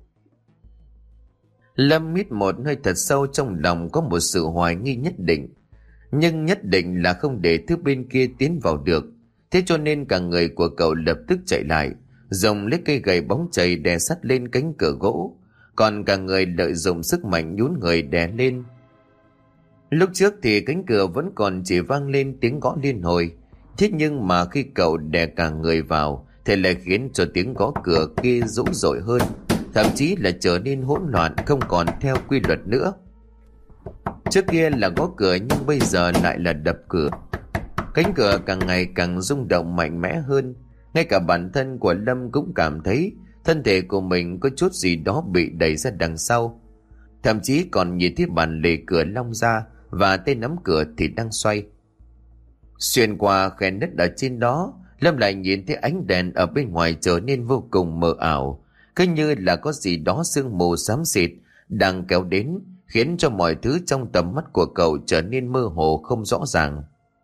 Lâm hít một hơi thật sâu, trong lòng có một sự hoài nghi nhất định. Nhưng nhất định là không để thứ bên kia tiến vào được. Thế cho nên cả người của cậu lập tức chạy lại, dùng lấy cây gậy bóng chày đè sắt lên cánh cửa gỗ. Còn cả người lợi dụng sức mạnh nhún người đè lên. Lúc trước thì cánh cửa vẫn còn chỉ vang lên tiếng gõ liên hồi. Thế nhưng mà khi cậu đè cả người vào thì lại khiến cho tiếng gõ cửa kia dữ dội hơn, thậm chí là trở nên hỗn loạn, không còn theo quy luật nữa. Trước kia là gõ cửa nhưng bây giờ lại là đập cửa. Cánh cửa càng ngày càng rung động mạnh mẽ hơn. Ngay cả bản thân của Lâm cũng cảm thấy thân thể của mình có chút gì đó bị đẩy ra đằng sau. Thậm chí còn nhìn thấy bàn lề cửa long ra và tay nắm cửa thì đang xoay. Xuyên qua khe nứt ở trên đó, Lâm lại nhìn thấy ánh đèn ở bên ngoài trở nên vô cùng mờ ảo, cứ như là có gì đó sương mù xám xịt đang kéo đến, khiến cho mọi thứ trong tầm mắt của cậu trở nên mơ hồ không rõ ràng.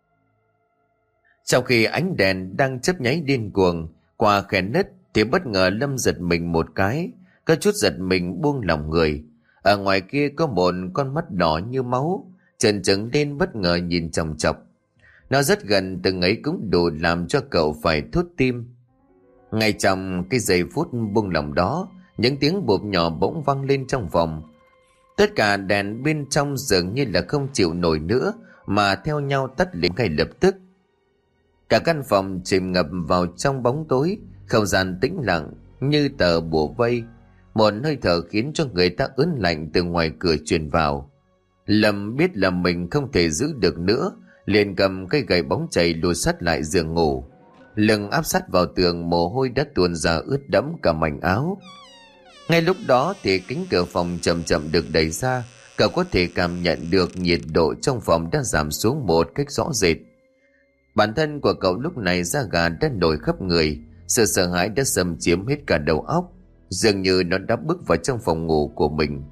Trong khi ánh đèn đang chớp nháy điên cuồng qua khe nứt thì bất ngờ Lâm giật mình một cái, có chút giật mình buông lỏng người. Ở ngoài kia có một con mắt đỏ như máu trần trừng lên, bất ngờ nhìn chòng chọc. Nó rất gần, từng ấy cũng đủ làm cho cậu phải thốt tim. Ngay trong cái giây phút buông lỏng đó, những tiếng bụp nhỏ bỗng vang lên trong phòng. Tất cả đèn bên trong dường như là không chịu nổi nữa mà theo nhau tắt liền ngay lập tức. Cả căn phòng chìm ngập vào trong bóng tối, không gian tĩnh lặng như tờ bùa vây. Một hơi thở khiến cho người ta ớn lạnh từ ngoài cửa truyền vào. Lâm biết là mình không thể giữ được nữa, liền cầm cây gậy bóng chày lùi sát lại giường ngủ. Lưng áp sát vào tường, mồ hôi đã tuôn ra ướt đẫm cả mảnh áo. Ngay lúc đó thì cánh cửa phòng chậm chậm được đẩy ra. Cậu có thể cảm nhận được nhiệt độ trong phòng đã giảm xuống một cách rõ rệt. Bản thân của cậu lúc này da gà đã nổi khắp người, sự sợ hãi đã xâm chiếm hết cả đầu óc, dường như nó đã bước vào trong phòng ngủ của mình.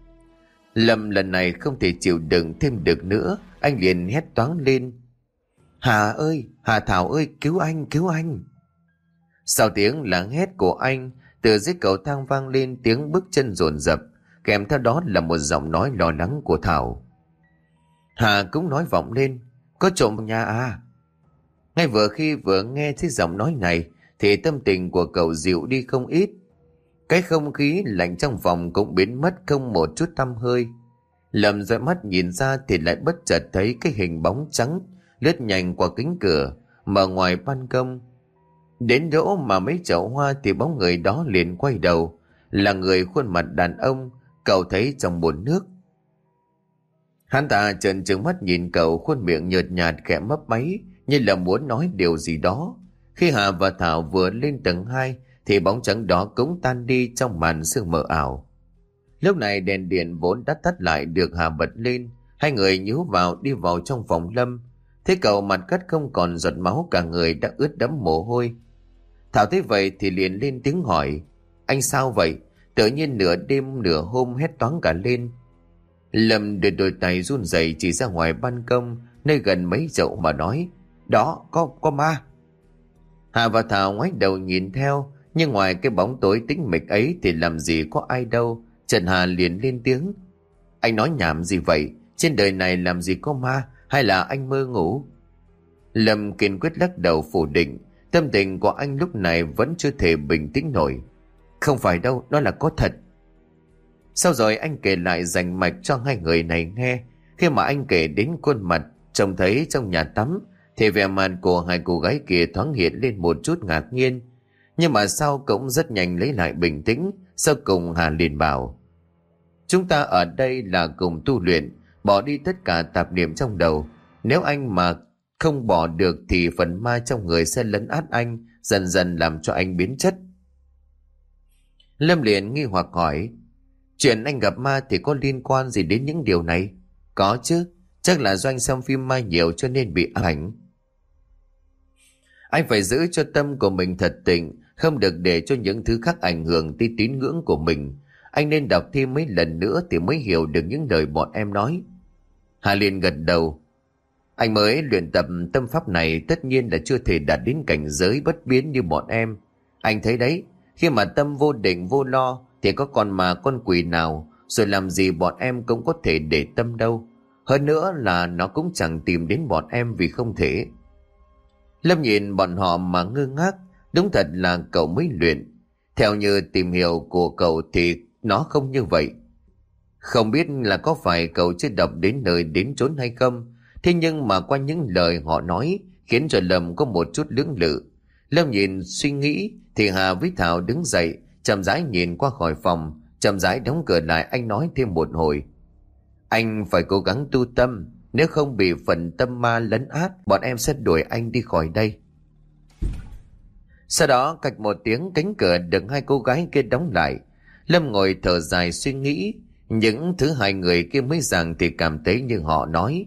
Lâm lần này không thể chịu đựng thêm được nữa, anh liền hét toáng lên: Hà ơi, Hà Thảo ơi, cứu anh, cứu anh! Sau tiếng lắng hét của anh, từ dưới cầu thang vang lên tiếng bước chân dồn dập, kèm theo đó là một giọng nói lo lắng của Thảo. Hà cũng nói vọng lên: Có trộm vào nhà à? Ngay vừa nghe thấy giọng nói này thì tâm tình của cậu dịu đi không ít. Cái không khí lạnh trong phòng cũng biến mất không một chút tăm hơi. Lâm dõi mắt nhìn ra thì lại bất chợt thấy cái hình bóng trắng lướt nhanh qua cánh cửa mở ngoài ban công. Đến chỗ mà mấy chậu hoa thì bóng người đó liền quay đầu, là người khuôn mặt đàn ông cậu thấy trong bồn nước. Hắn ta trợn trừng mắt nhìn cậu, khuôn miệng nhợt nhạt khẽ mấp máy như là muốn nói điều gì đó. Khi Hà và Thảo vừa lên tầng 2 thì bóng trắng đó cũng tan đi trong màn sương mờ ảo. Lúc này đèn điện vốn đã tắt lại được Hà bật lên. Hai người nhíu vào đi vào trong phòng Lâm. Thấy cậu mặt cắt không còn giọt máu, cả người đã ướt đẫm mồ hôi. Thảo thấy vậy thì liền lên tiếng hỏi: Anh sao vậy? Tự nhiên nửa đêm nửa hôm hét toáng cả lên. Lâm đưa đôi tay run rẩy chỉ ra ngoài ban công nơi gần mấy chậu mà nói: Đó, có ma. Hà và Thảo ngoái đầu nhìn theo, nhưng ngoài cái bóng tối tĩnh mịch ấy thì làm gì có ai đâu. Trần Hà liền lên tiếng: Anh nói nhảm gì vậy? Trên đời này làm gì có ma, hay là anh mơ ngủ? Lâm kiên quyết lắc đầu phủ định. Tâm tình của anh lúc này vẫn chưa thể bình tĩnh nổi. Không phải đâu, nó là có thật. Sau rồi anh kể lại rành mạch cho hai người này nghe. Khi mà anh kể đến khuôn mặt trông thấy trong nhà tắm, thì vẻ mặt của hai cô gái kia thoáng hiện lên một chút ngạc nhiên. Nhưng mà sau cũng rất nhanh lấy lại bình tĩnh. Sau cùng Hà liền bảo: Chúng ta ở đây là cùng tu luyện, bỏ đi tất cả tạp niệm trong đầu. Nếu anh mà không bỏ được thì phần ma trong người sẽ lấn át anh, dần dần làm cho anh biến chất. Lâm liền nghi hoặc hỏi: Chuyện anh gặp ma thì có liên quan gì đến những điều này? Có chứ, chắc là do anh xem phim ma nhiều cho nên bị ám ảnh. Anh phải giữ cho tâm của mình thật tịnh, không được để cho những thứ khác ảnh hưởng tới tín ngưỡng của mình. Anh nên đọc thêm mấy lần nữa thì mới hiểu được những lời bọn em nói. Hà liền gật đầu. Anh mới luyện tập tâm pháp này, tất nhiên là chưa thể đạt đến cảnh giới bất biến như bọn em. Anh thấy đấy, khi mà tâm vô định vô lo thì có con mà con quỷ nào rồi làm gì bọn em cũng có thể để tâm đâu. Hơn nữa là nó cũng chẳng tìm đến bọn em vì không thể. Lâm nhìn bọn họ mà ngơ ngác. Đúng thật là cậu mới luyện. Theo như tìm hiểu của cậu thì nó không như vậy. Không biết là có phải cậu chưa đọc đến nơi đến chốn hay không. Thế nhưng mà qua những lời họ nói khiến cho Lâm có một chút lưỡng lự. Lâm nhìn suy nghĩ thì Hà với Thảo đứng dậy, chậm rãi nhìn qua khỏi phòng, chậm rãi đóng cửa lại. Anh nói thêm một hồi: Anh phải cố gắng tu tâm, nếu không bị phần tâm ma lấn át, bọn em sẽ đuổi anh đi khỏi đây. Sau đó cạch một tiếng, cánh cửa được hai cô gái kia đóng lại. Lâm ngồi thở dài suy nghĩ. Những thứ hai người kia mới rằng thì cảm thấy như họ nói.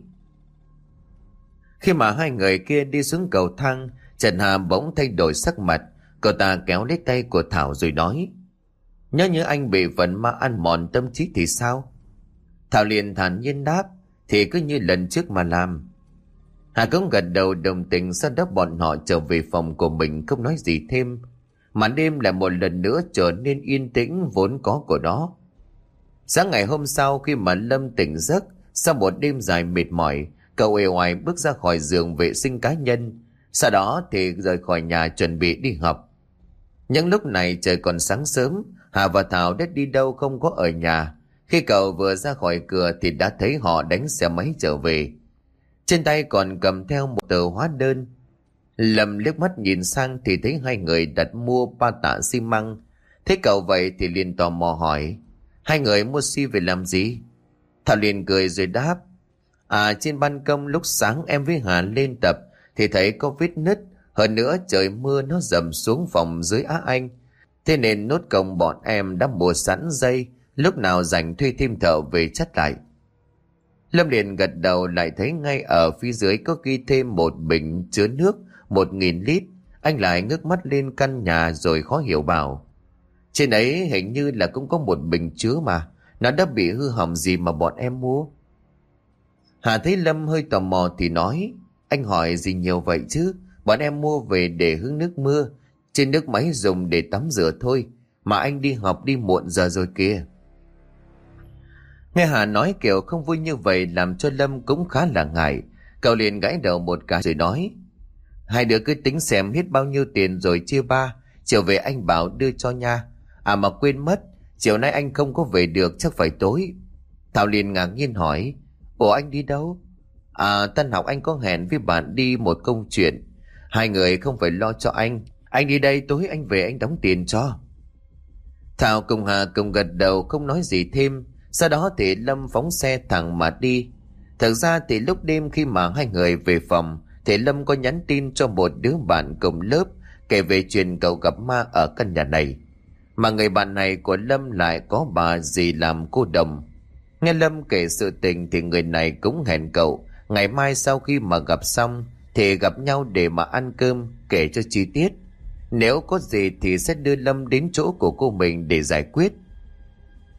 Khi mà hai người kia đi xuống cầu thang, Trần Hà bỗng thay đổi sắc mặt. Cậu ta kéo lấy tay của Thảo rồi nói: Nhớ như anh bị phần ma ăn mòn tâm trí thì sao? Thảo liền thản nhiên đáp: Thì cứ như lần trước mà làm. Hà cũng gật đầu đồng tình. Sau đó bọn họ trở về phòng của mình, không nói gì thêm. Màn đêm lại một lần nữa trở nên yên tĩnh vốn có của nó. Sáng ngày hôm sau, khi mà Lâm tỉnh giấc sau một đêm dài mệt mỏi, cậu uể oải bước ra khỏi giường vệ sinh cá nhân. Sau đó thì rời khỏi nhà chuẩn bị đi học. Những lúc này trời còn sáng sớm. Hà và Thảo đã đi đâu không có ở nhà. Khi cậu vừa ra khỏi cửa thì đã thấy họ đánh xe máy trở về. Trên tay còn cầm theo một tờ hóa đơn. Lâm liếc mắt nhìn sang thì thấy hai người đặt mua 3 tạ xi măng. Thấy cậu vậy thì liền tò mò hỏi: Hai người mua xi về làm gì? Thảo liền cười rồi đáp: Trên ban công lúc sáng em với Hà lên tập thì thấy có vết nứt. Hơn nữa trời mưa nó dầm xuống phòng dưới á anh. Thế nên nốt công bọn em đã mua sẵn dây, lúc nào rảnh thuê thêm thợ về chắt lại. Lâm liền gật đầu, lại thấy ngay ở phía dưới có ghi thêm một bình chứa nước 1.000 lít. Anh lại ngước mắt lên căn nhà rồi khó hiểu bảo: Trên ấy hình như là cũng có một bình chứa mà. Nó đã bị hư hỏng gì mà bọn em mua? Hà thấy Lâm hơi tò mò thì nói: Anh hỏi gì nhiều vậy chứ? Bọn em mua về để hứng nước mưa, trên nước máy dùng để tắm rửa thôi. Mà anh đi học đi muộn giờ rồi kìa. Nghe Hà nói kiểu không vui như vậy làm cho Lâm cũng khá là ngại. Cậu liền gãi đầu một cái rồi nói: Hai đứa cứ tính xem hết bao nhiêu tiền rồi chia ba. Chiều về anh bảo đưa cho nha. Mà quên mất, chiều nay anh không có về được, chắc phải tối. Thảo liền ngạc nhiên hỏi: Ủa anh đi đâu? Tan học anh có hẹn với bạn đi một công chuyện. Hai người không phải lo cho anh đi đây, tối anh về anh đóng tiền cho. Thảo cùng Hà cùng gật đầu không nói gì thêm. Sau đó thì Lâm phóng xe thẳng mà đi. Thật ra thì lúc đêm khi mà hai người về phòng thì Lâm có nhắn tin cho một đứa bạn cùng lớp kể về chuyện cậu gặp ma ở căn nhà này. Mà người bạn này của Lâm lại có bà dì làm cô đồng. Nghe Lâm kể sự tình thì người này cũng hẹn cậu ngày mai sau khi mà gặp xong thì gặp nhau để mà ăn cơm, kể cho chi tiết. Nếu có gì thì sẽ đưa Lâm đến chỗ của cô mình để giải quyết.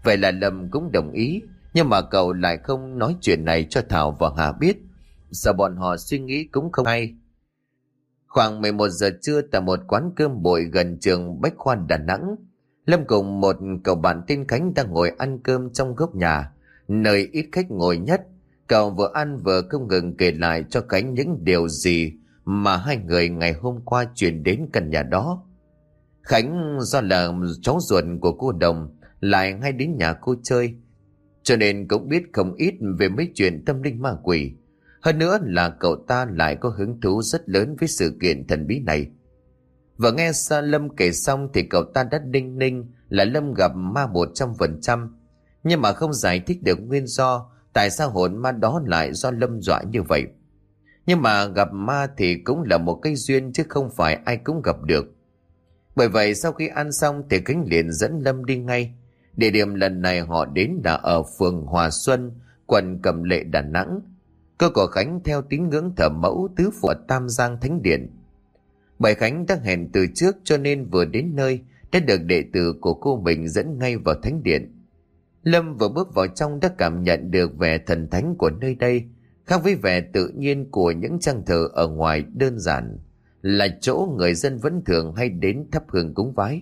Vậy là Lâm cũng đồng ý, nhưng mà cậu lại không nói chuyện này cho Thảo và Hà biết, sợ bọn họ suy nghĩ cũng không hay. Khoảng 11 giờ trưa tại một quán cơm bội gần trường Bách Khoa Đà Nẵng, Lâm cùng một cậu bạn tên Khánh đang ngồi ăn cơm trong góc nhà, nơi ít khách ngồi nhất. Cậu vừa ăn vừa không ngừng kể lại cho Khánh những điều gì mà hai người ngày hôm qua chuyển đến căn nhà đó. Khánh do là cháu ruột của cô Đồng lại hay đến nhà cô chơi, cho nên cũng biết không ít về mấy chuyện tâm linh ma quỷ. Hơn nữa là cậu ta lại có hứng thú rất lớn với sự kiện thần bí này. Và nghe Sa Lâm kể xong thì cậu ta đã đinh ninh là Lâm gặp ma 100%, nhưng mà không giải thích được nguyên do tại sao hồn ma đó lại do Lâm dọa như vậy. Nhưng mà gặp ma thì cũng là một cái duyên chứ không phải ai cũng gặp được. Bởi vậy sau khi ăn xong thì Khánh liền dẫn Lâm đi ngay. Địa điểm lần này họ đến là ở phường Hòa Xuân, quận Cẩm Lệ, Đà Nẵng. Cơ của Khánh theo tín ngưỡng thờ mẫu tứ phụ Tam Giang Thánh Điện. Bởi Khánh đã hẹn từ trước cho nên vừa đến nơi đã được đệ tử của cô mình dẫn ngay vào Thánh Điện. Lâm vừa bước vào trong đã cảm nhận được vẻ thần thánh của nơi đây, khác với vẻ tự nhiên của những trang thờ ở ngoài đơn giản, là chỗ người dân vẫn thường hay đến thắp hương cúng vái.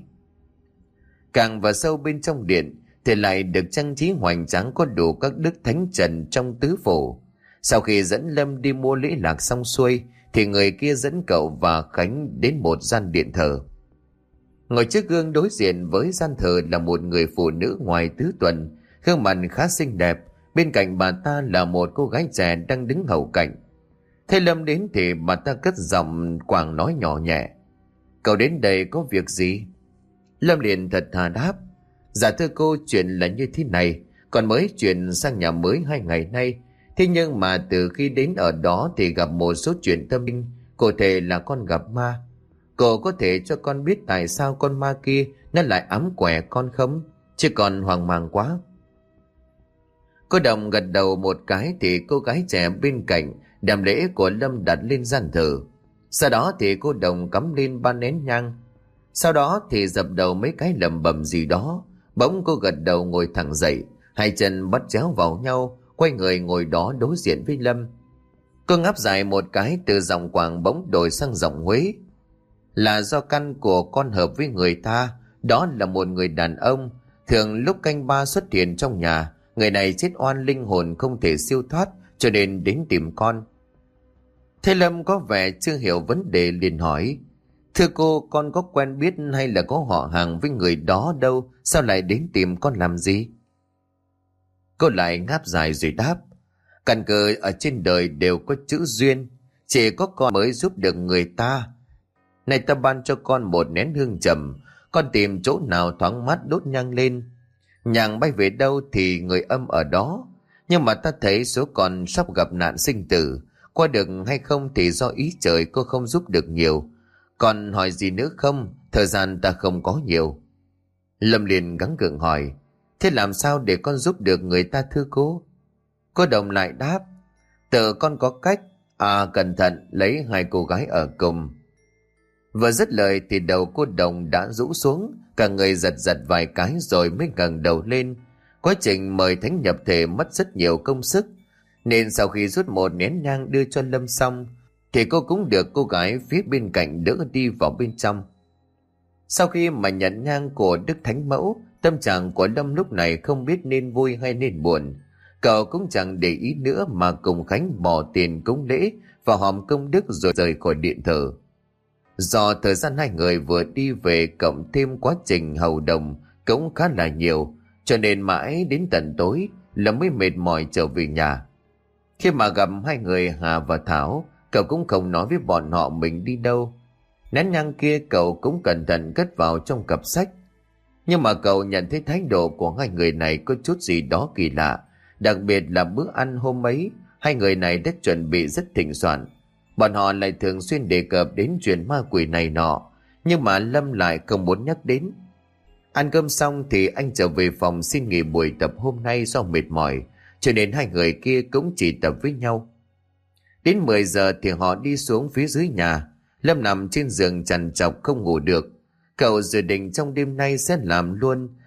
Càng vào sâu bên trong điện thì lại được trang trí hoành tráng, có đủ các đức thánh trần trong tứ phủ. Sau khi dẫn Lâm đi mua lễ lạc xong xuôi thì người kia dẫn cậu và Khánh đến một gian điện thờ. Ngồi trước gương đối diện với gian thờ là một người phụ nữ ngoài tứ tuần, gương mặt khá xinh đẹp. Bên cạnh bà ta là một cô gái trẻ đang đứng hầu cạnh. Thấy Lâm đến thì bà ta cất giọng quàng nói nhỏ nhẹ: "Cậu đến đây có việc gì?" Lâm liền thật thà đáp: "Dạ thưa cô, chuyện là như thế này, còn mới chuyển sang nhà mới 2 ngày nay. Thế nhưng mà từ khi đến ở đó thì gặp một số chuyện tâm linh, cụ thể là con gặp ma. Cô có thể cho con biết tại sao con ma kia nó lại ám quẻ con không? Chứ còn hoang mang quá." Cô Đồng gật đầu một cái thì cô gái trẻ bên cạnh đem lễ của Lâm đặt lên gian thờ. Sau đó thì cô Đồng cắm lên 3 nén nhang. Sau đó thì dập đầu mấy cái lẩm bẩm gì đó. Bỗng cô gật đầu ngồi thẳng dậy, hai chân bắt chéo vào nhau, quay người ngồi đó đối diện với Lâm. Cô ngáp dài một cái, từ giọng Quảng bỗng đổi sang giọng Huế. "Là do căn của con hợp với người ta, đó là một người đàn ông. Thường lúc canh ba xuất hiện trong nhà, người này chết oan, linh hồn không thể siêu thoát, cho nên đến tìm con." Thế Lâm có vẻ chưa hiểu vấn đề liền hỏi: "Thưa cô, con có quen biết hay là có họ hàng với người đó đâu, sao lại đến tìm con làm gì?" Cô lại ngáp dài rồi đáp: "Căn cơ ở trên đời đều có chữ duyên, chỉ có con mới giúp được người ta. Này, ta ban cho con một nén hương trầm, con tìm chỗ nào thoáng mát đốt nhang lên. Nhang bay về đâu thì người âm ở đó. Nhưng mà ta thấy số con sắp gặp nạn sinh tử, qua được hay không thì do ý trời, cô không giúp được nhiều. Còn hỏi gì nữa không? Thời gian ta không có nhiều." Lâm liền gắng gượng hỏi: "Thế làm sao để con giúp được người ta thưa cô?" Cô Đồng lại đáp: "Tự con có cách. Cẩn thận lấy 2 cô gái ở cùng." Vừa dứt lời thì đầu cô Đồng đã rũ xuống, cả người giật giật vài cái rồi mới ngẩng đầu lên. Quá trình mời thánh nhập thể mất rất nhiều công sức, nên sau khi rút một nén nhang đưa cho Lâm xong thì cô cũng được cô gái phía bên cạnh đỡ đi vào bên trong. Sau khi mà nhận nhang của Đức Thánh Mẫu, tâm trạng của Lâm lúc này không biết nên vui hay nên buồn. Cậu cũng chẳng để ý nữa mà cùng Khánh bỏ tiền cúng lễ và hòm công đức rồi rời khỏi điện thờ. Do thời gian hai người vừa đi về cộng thêm quá trình hầu đồng cũng khá là nhiều, cho nên mãi đến tận tối là mới mệt mỏi trở về nhà. Khi mà gặp hai người Hà và Thảo, cậu cũng không nói với bọn họ mình đi đâu. Nén nhang kia cậu cũng cẩn thận cất vào trong cặp sách. Nhưng mà cậu nhận thấy thái độ của hai người này có chút gì đó kỳ lạ. Đặc biệt là bữa ăn hôm ấy, hai người này đã chuẩn bị rất thịnh soạn. Bọn họ lại thường xuyên đề cập đến chuyện ma quỷ này nọ, nhưng mà Lâm lại không muốn nhắc đến. Ăn cơm xong thì anh trở về phòng xin nghỉ buổi tập hôm nay do mệt mỏi, cho nên hai người kia cũng chỉ tập với nhau. Đến 10 giờ thì họ đi xuống phía dưới nhà. Lâm nằm trên giường trằn trọc không ngủ được. Cậu dự định trong đêm nay sẽ làm luôn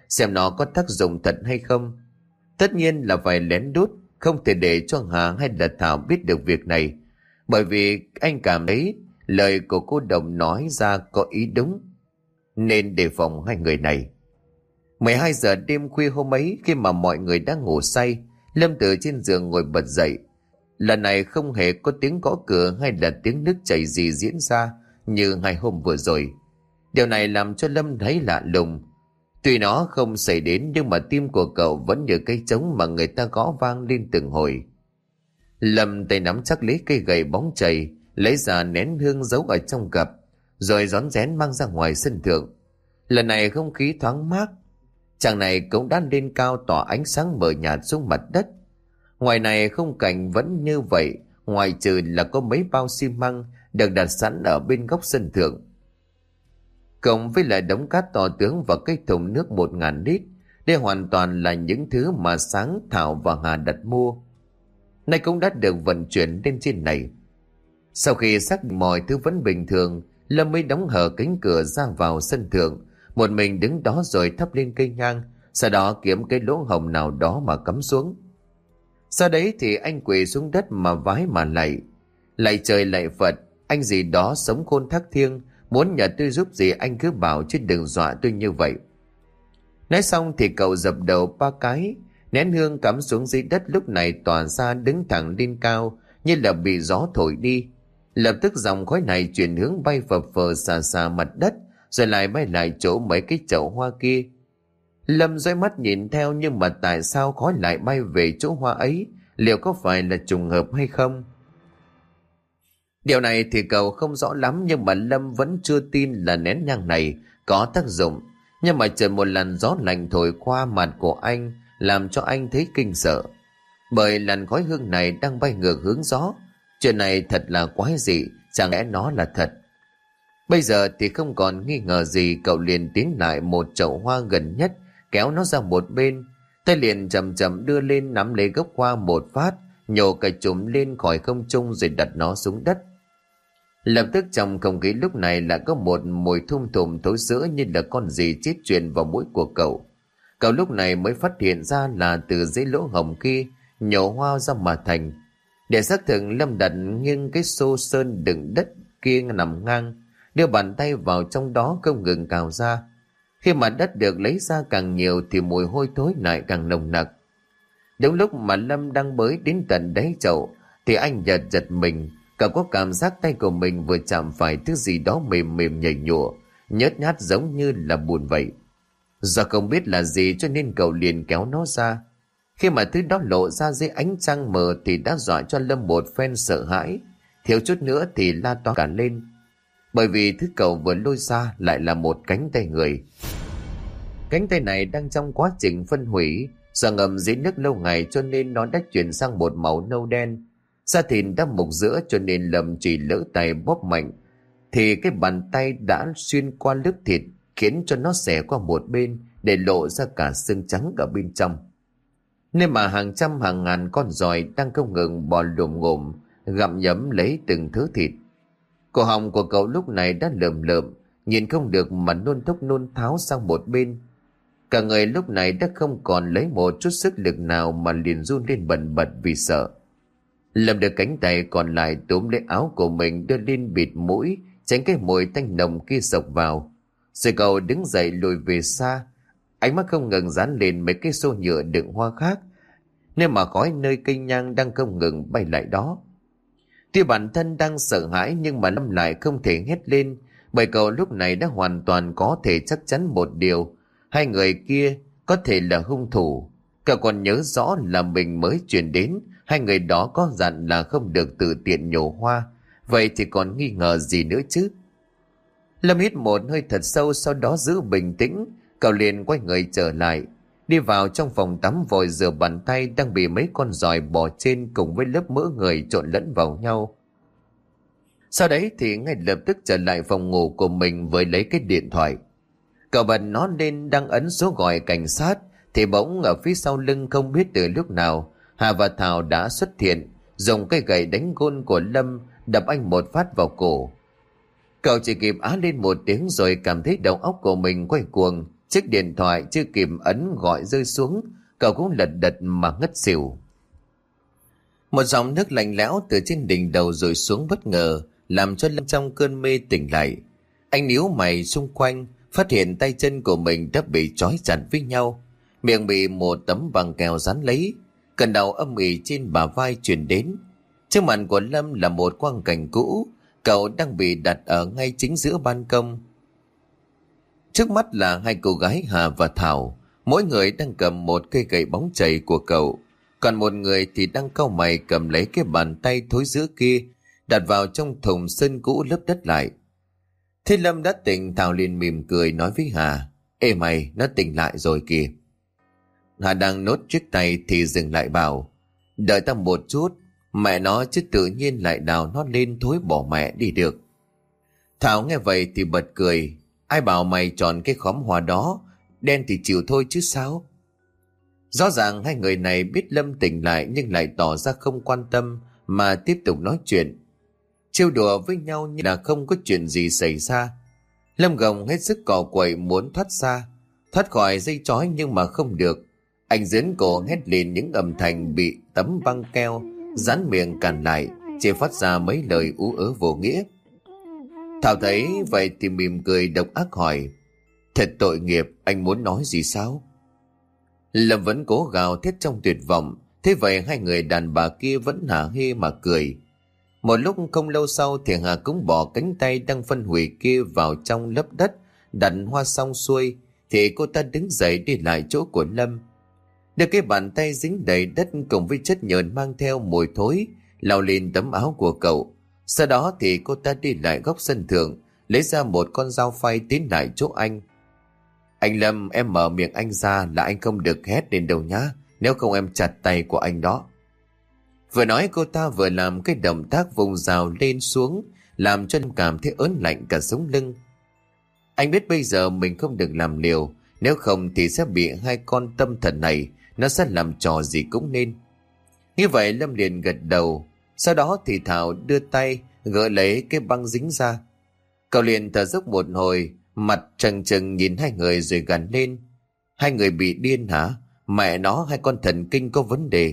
xem nó có tác dụng thật hay không. Tất nhiên là phải lén lút, không thể để cho Hà hay là Thảo biết được việc này, bởi vì anh cảm thấy lời của cô Đồng nói ra có ý đúng, nên đề phòng hai người này. 12 giờ đêm khuya hôm ấy, khi mà mọi người đã ngủ say, Lâm từ trên giường ngồi bật dậy. Lần này không hề có tiếng gõ cửa hay là tiếng nước chảy gì diễn ra như hai hôm vừa rồi. Điều này làm cho Lâm thấy lạ lùng. Tuy nó không xảy đến, nhưng mà tim của cậu vẫn như cây trống mà người ta gõ vang lên từng hồi. Lâm tay nắm chắc lấy cây gậy bóng chày, lấy ra nén hương giấu ở trong gập, rồi rón rén mang ra ngoài sân thượng. Lần này không khí thoáng mát. Chàng này cũng đã lên cao tỏa ánh sáng mờ nhạt xuống mặt đất. Ngoài này khung cảnh vẫn như vậy, ngoài trừ là có mấy bao xi măng được đặt sẵn ở bên góc sân thượng, cộng với lại đống cát to tướng và cái thùng nước 1.000 lít. Đây hoàn toàn là những thứ mà sáng Thảo và Hà đặt mua, nay cũng đã được vận chuyển lên trên này. Sau khi xác định mọi thứ vẫn bình thường, Lâm mới đóng hở cánh cửa ra vào sân thượng, một mình đứng đó rồi thắp lên cây nhang, sau đó kiếm cái lỗ hổng nào đó mà cắm xuống. Sau đấy thì anh quỳ xuống đất mà vái mà lạy. Lạy trời lạy Phật, anh gì đó sống khôn thác thiêng, muốn nhờ tôi giúp gì anh cứ bảo chứ đừng dọa tôi như vậy. Nói xong thì cậu dập đầu 3 cái, nén hương cắm xuống dưới đất lúc này tỏa ra đứng thẳng lên cao như là bị gió thổi đi. Lập tức dòng khói này chuyển hướng bay phập phờ xà xà mặt đất, rồi lại bay lại chỗ mấy cái chậu hoa kia. Lâm dõi mắt nhìn theo, nhưng mà tại sao khói lại bay về chỗ hoa ấy? Liệu có phải là trùng hợp hay không? Điều này thì cậu không rõ lắm, nhưng mà Lâm vẫn chưa tin là nén nhang này có tác dụng. Nhưng mà chợt một làn gió lạnh thổi qua mặt của anh, làm cho anh thấy kinh sợ. Bởi làn khói hương này đang bay ngược hướng gió. Chuyện này thật là quái dị, chẳng lẽ nó là thật? Bây giờ thì không còn nghi ngờ gì, cậu liền tiến lại một chậu hoa gần nhất, kéo nó ra một bên, tay liền chậm chậm đưa lên nắm lấy gốc hoa một phát, nhổ cả chùm lên khỏi không trung rồi đặt nó xuống đất. Lập tức trong không khí lúc này lại có một mùi thum thùm thối rữa như là con gì chết truyền vào mũi của cậu. Cậu lúc này mới phát hiện ra là từ dưới lỗ hổng kia nhổ hoa ra mà thành. Để xác thực, Lâm đặt nghiêng cái xô sơn đựng đất kia nằm ngang, đưa bàn tay vào trong đó không ngừng cào ra. Khi mà đất được lấy ra càng nhiều thì mùi hôi thối lại càng nồng nặc. Đúng lúc mà Lâm đang bới đến tận đáy chậu thì anh giật mình. Cậu có cảm giác tay của mình vừa chạm phải thứ gì đó mềm mềm nhảy nhụa, nhớt nhát giống như là bùn vậy. Do không biết là gì cho nên cậu liền kéo nó ra. Khi mà thứ đó lộ ra dưới ánh trăng mờ thì đã dọa cho Lâm một phen sợ hãi, thiếu chút nữa thì la toáng cả lên. Bởi vì thứ cậu vừa lôi ra lại là một cánh tay người. Cánh tay này đang trong quá trình phân hủy, do ngầm dưới nước lâu ngày cho nên nó đã chuyển sang một màu nâu đen. Da thịt đã mục giữa cho nên Lâm chỉ lỡ tay bóp mạnh thì cái bàn tay đã xuyên qua lớp thịt, khiến cho nó xẻ qua một bên để lộ ra cả xương trắng ở bên trong. Nên mà hàng trăm hàng ngàn con giòi đang không ngừng bò lồm ngồm gặm nhấm lấy từng thứ thịt. Cổ họng của cậu lúc này đã lởm lởm, nhìn không được mà nôn thốc nôn tháo sang một bên. Cả người lúc này đã không còn lấy một chút sức lực nào mà liền run lên bần bật vì sợ. Lâm được cánh tay còn lại túm lấy áo của mình đưa lên bịt mũi, tránh cái mùi tanh nồng kia sộc vào. Rồi cậu đứng dậy lùi về xa, ánh mắt không ngừng dán lên mấy cái xô nhựa đựng hoa khác, nên mà khói nơi cây nhang đang không ngừng bay lại đó. Tuy bản thân đang sợ hãi nhưng mà Lâm lại không thể hét lên, bởi cậu lúc này đã hoàn toàn có thể chắc chắn một điều: hai người kia có thể là hung thủ. Cậu còn nhớ rõ là mình mới chuyển đến, hai người đó có dặn là không được tự tiện nhổ hoa, vậy thì còn nghi ngờ gì nữa chứ? Lâm hít một hơi thật sâu, sau đó giữ bình tĩnh, cậu liền quay người trở lại, đi vào trong phòng tắm vội rửa bàn tay đang bị mấy con giòi bò trên cùng với lớp mỡ người trộn lẫn vào nhau. Sau đấy thì ngay lập tức trở lại phòng ngủ của mình với lấy cái điện thoại. Cậu bật nó lên đang ấn số gọi cảnh sát thì bỗng ở phía sau lưng không biết từ lúc nào Hà và Thảo đã xuất hiện, dùng cây gậy đánh gôn của Lâm đập anh một phát vào cổ. Cậu chỉ kịp á lên một tiếng rồi cảm thấy đầu óc của mình quay cuồng. Chiếc điện thoại chưa kịp ấn gọi rơi xuống, cậu cũng lật đật mà ngất xỉu. Một dòng nước lạnh lẽo từ trên đỉnh đầu rơi xuống bất ngờ, làm cho Lâm trong cơn mê tỉnh lại. Anh níu mày xung quanh, phát hiện tay chân của mình đã bị trói chặt với nhau, miệng bị một tấm băng keo dán lấy, cơn đau âm ỉ trên bả vai truyền đến. Trước mặt của Lâm là một quang cảnh cũ, cậu đang bị đặt ở ngay chính giữa ban công. Trước mắt là hai cô gái Hà và Thảo, mỗi người đang cầm một cây gậy bóng chày của cậu, còn một người thì đang cau mày cầm lấy cái bàn tay thối rữa kia, đặt vào trong thùng sơn cũ lấp đất lại. Thế Lâm đã tỉnh, Thảo liền mỉm cười nói với Hà: Ê mày, nó tỉnh lại rồi kìa. Hà đang nốt chiếc tay thì dừng lại bảo: Đợi tao một chút, mẹ nó chứ tự nhiên lại đào nó lên, thối bỏ mẹ đi được. Thảo nghe vậy thì bật cười: Ai bảo mày chọn cái khóm hoa đó, đen thì chịu thôi chứ sao. Rõ ràng hai người này biết Lâm tỉnh lại nhưng lại tỏ ra không quan tâm mà tiếp tục nói chuyện, trêu đùa với nhau như là không có chuyện gì xảy ra. Lâm gồng hết sức cò quậy muốn thoát khỏi dây trói nhưng mà không được. Anh giớn cổ hét lên những âm thanh bị tấm băng keo dán miệng cản lại, chỉ phát ra mấy lời ú ớ vô nghĩa. Thảo thấy vậy thì mỉm cười độc ác hỏi: Thật tội nghiệp, anh muốn nói gì sao? Lâm vẫn cố gào thét trong tuyệt vọng. Thế vậy hai người đàn bà kia vẫn hả hê mà cười. Một lúc không lâu sau thì Hà cũng bỏ cánh tay đang phân hủy kia vào trong lớp đất, đặt hoa xong xuôi thì cô ta đứng dậy đi lại chỗ của Lâm, đưa cái bàn tay dính đầy đất cùng với chất nhờn mang theo mùi thối lau lên tấm áo của cậu. Sau đó thì cô ta đi lại góc sân thượng, lấy ra một con dao phay tiến lại chỗ anh. Anh Lâm, em mở miệng anh ra là anh không được hét lên đâu nhá, nếu không em chặt tay của anh đó. Vừa nói cô ta vừa làm cái động tác vùng rào lên xuống, làm cho Lâm cảm thấy ớn lạnh cả sống lưng. Anh biết bây giờ mình không được làm liều, nếu không thì sẽ bị hai con tâm thần này, nó sẽ làm trò gì cũng nên. Như vậy Lâm liền gật đầu. Sau đó thì Thảo đưa tay gỡ lấy cái băng dính ra. Cậu liền thở dốc một hồi, mặt trừng trừng nhìn hai người rồi gằn lên: Hai người bị điên hả? Mẹ nó, hai con thần kinh có vấn đề.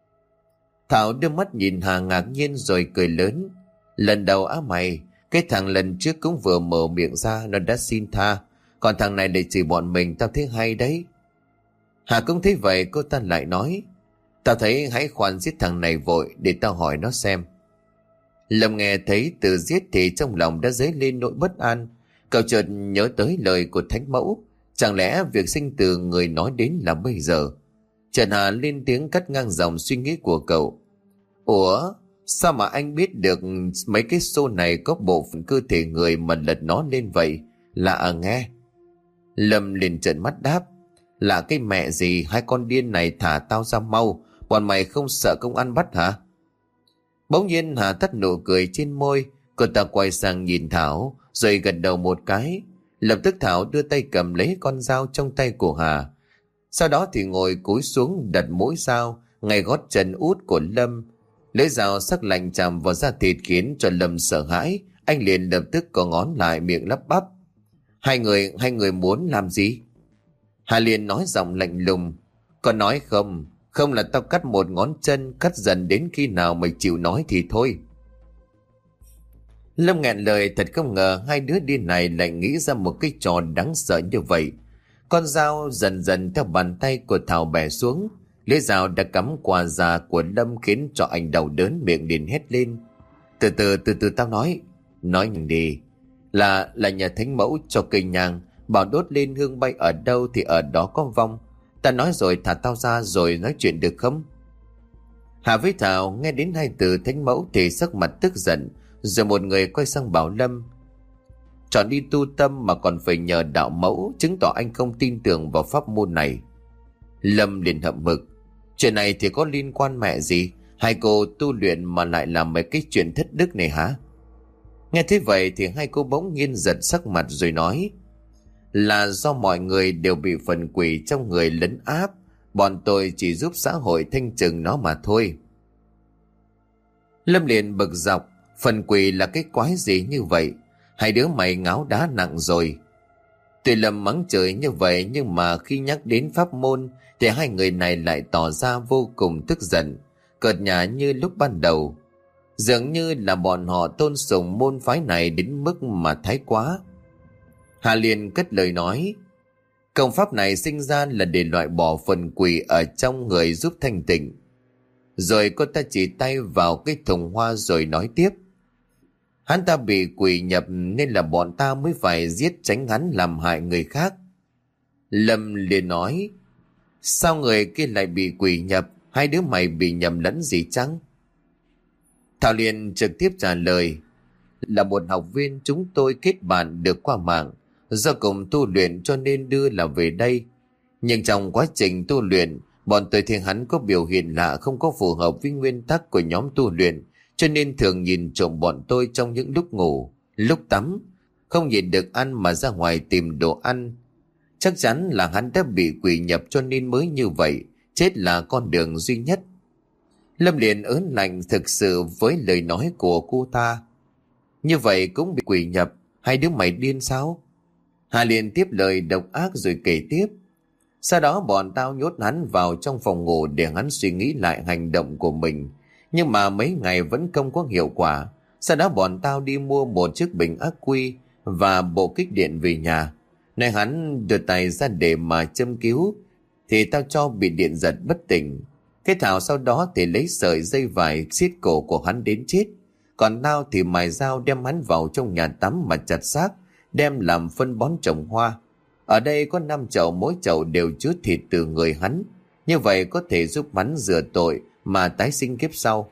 Thảo đưa mắt nhìn Hà ngạc nhiên rồi cười lớn: Lần đầu á mày, cái thằng lần trước cũng vừa mở miệng ra nó đã xin tha, còn thằng này lại chỉ bọn mình, tao thấy hay đấy. Hà cũng thấy vậy, cô ta lại nói: Tao thấy hãy khoan giết thằng này vội, để tao hỏi nó xem. Lâm nghe thấy từ giết thì trong lòng đã dấy lên nỗi bất an. Cậu chợt nhớ tới lời của Thánh Mẫu, chẳng lẽ việc sinh từ người nói đến là bây giờ? Trần Hà lên tiếng cắt ngang dòng suy nghĩ của cậu: Ủa, sao mà anh biết được mấy cái xô này có bộ phận cơ thể người mà lật nó lên vậy? Lạ nghe. Lâm liền trợn mắt đáp: Là cái mẹ gì, hai con điên này thả tao ra mau, bọn mày không sợ công an bắt hả? Bỗng nhiên Hà tắt nụ cười trên môi, cô ta quay sang nhìn Thảo rồi gật đầu một cái. Lập tức Thảo đưa tay cầm lấy con dao trong tay của Hà, sau đó thì ngồi cúi xuống đặt mũi dao ngay gót chân út của Lâm. Lưỡi dao sắc lạnh chạm vào da thịt khiến cho Lâm sợ hãi. Anh liền lập tức co ngón lại miệng lắp bắp: Hai người muốn làm gì? Hà liền nói giọng lạnh lùng: Còn nói không? Không là tao cắt một ngón chân, cắt dần đến khi nào mày chịu nói thì thôi. Lâm nghẹn lời, thật không ngờ hai đứa điên này lại nghĩ ra một cái trò đáng sợ như vậy. Con dao dần dần theo bàn tay của Thảo bẻ xuống. Lưỡi dao đã cắm qua da của Lâm khiến cho anh đau đớn, miệng liền hét lên: Từ từ tao nói nhanh đi. Là nhà Thánh Mẫu cho cây nhang, bảo đốt lên hương bay ở đâu thì ở đó có vong. Ta nói rồi, thả tao ra rồi nói chuyện được không? Hà với Thảo nghe đến hai từ Thánh Mẫu thì sắc mặt tức giận, rồi một người quay sang bảo Lâm: Chọn đi tu tâm mà còn phải nhờ đạo mẫu, chứng tỏ anh không tin tưởng vào pháp môn này. Lâm liền hậm hực: Chuyện này thì có liên quan mẹ gì? Hai cô tu luyện mà lại làm mấy cái chuyện thất đức này hả? Nghe thế vậy thì hai cô bỗng nhiên giật sắc mặt rồi nói: Là do mọi người đều bị phần quỷ trong người lấn áp, bọn tôi chỉ giúp xã hội thanh trừng nó mà thôi. Lâm liền bực dọc: Phần quỷ là cái quái gì như vậy? Hai đứa mày ngáo đá nặng rồi. Tuy Lâm mắng chửi như vậy nhưng mà khi nhắc đến pháp môn thì hai người này lại tỏ ra vô cùng tức giận, cợt nhả như lúc ban đầu. Dường như là bọn họ tôn sùng môn phái này đến mức mà thái quá. Hà Liên cất lời nói: công pháp này sinh ra là để loại bỏ phần quỷ ở trong người giúp thanh tịnh. Rồi cô ta chỉ tay vào cái thùng hoa rồi nói tiếp: hắn ta bị quỷ nhập nên là bọn ta mới phải giết tránh hắn làm hại người khác. Lâm liền nói: sao người kia lại bị quỷ nhập? Hai đứa mày bị nhầm lẫn gì chăng? Thảo Liên trực tiếp trả lời: là một học viên chúng tôi kết bạn được qua mạng, do cùng tu luyện cho nên đưa là về đây. Nhưng trong quá trình tu luyện, bọn tôi thấy hắn có biểu hiện lạ không có phù hợp với nguyên tắc của nhóm tu luyện, cho nên thường nhìn trộm bọn tôi trong những lúc ngủ, lúc tắm. Không nhìn được ăn mà ra ngoài tìm đồ ăn. Chắc chắn là hắn đã bị quỷ nhập cho nên mới như vậy, chết là con đường duy nhất. Lâm liền ớn lạnh thực sự với lời nói của cô ta. Như vậy cũng bị quỷ nhập, hai đứa mày điên sao? Hà liền tiếp lời độc ác rồi kể tiếp: sau đó bọn tao nhốt hắn vào trong phòng ngủ để hắn suy nghĩ lại hành động của mình. Nhưng mà mấy ngày vẫn không có hiệu quả. Sau đó bọn tao đi mua một chiếc bình ắc quy và bộ kích điện về nhà. Nơi hắn đưa tay ra để mà châm cứu thì tao cho bị điện giật bất tỉnh. Cái Thảo sau đó thì lấy sợi dây vải xiết cổ của hắn đến chết. Còn tao thì mài dao đem hắn vào trong nhà tắm mà chặt xác, đem làm phân bón trồng hoa. Ở đây có 5 chậu, mỗi chậu đều chứa thịt từ người hắn. Như vậy có thể giúp hắn rửa tội mà tái sinh kiếp sau.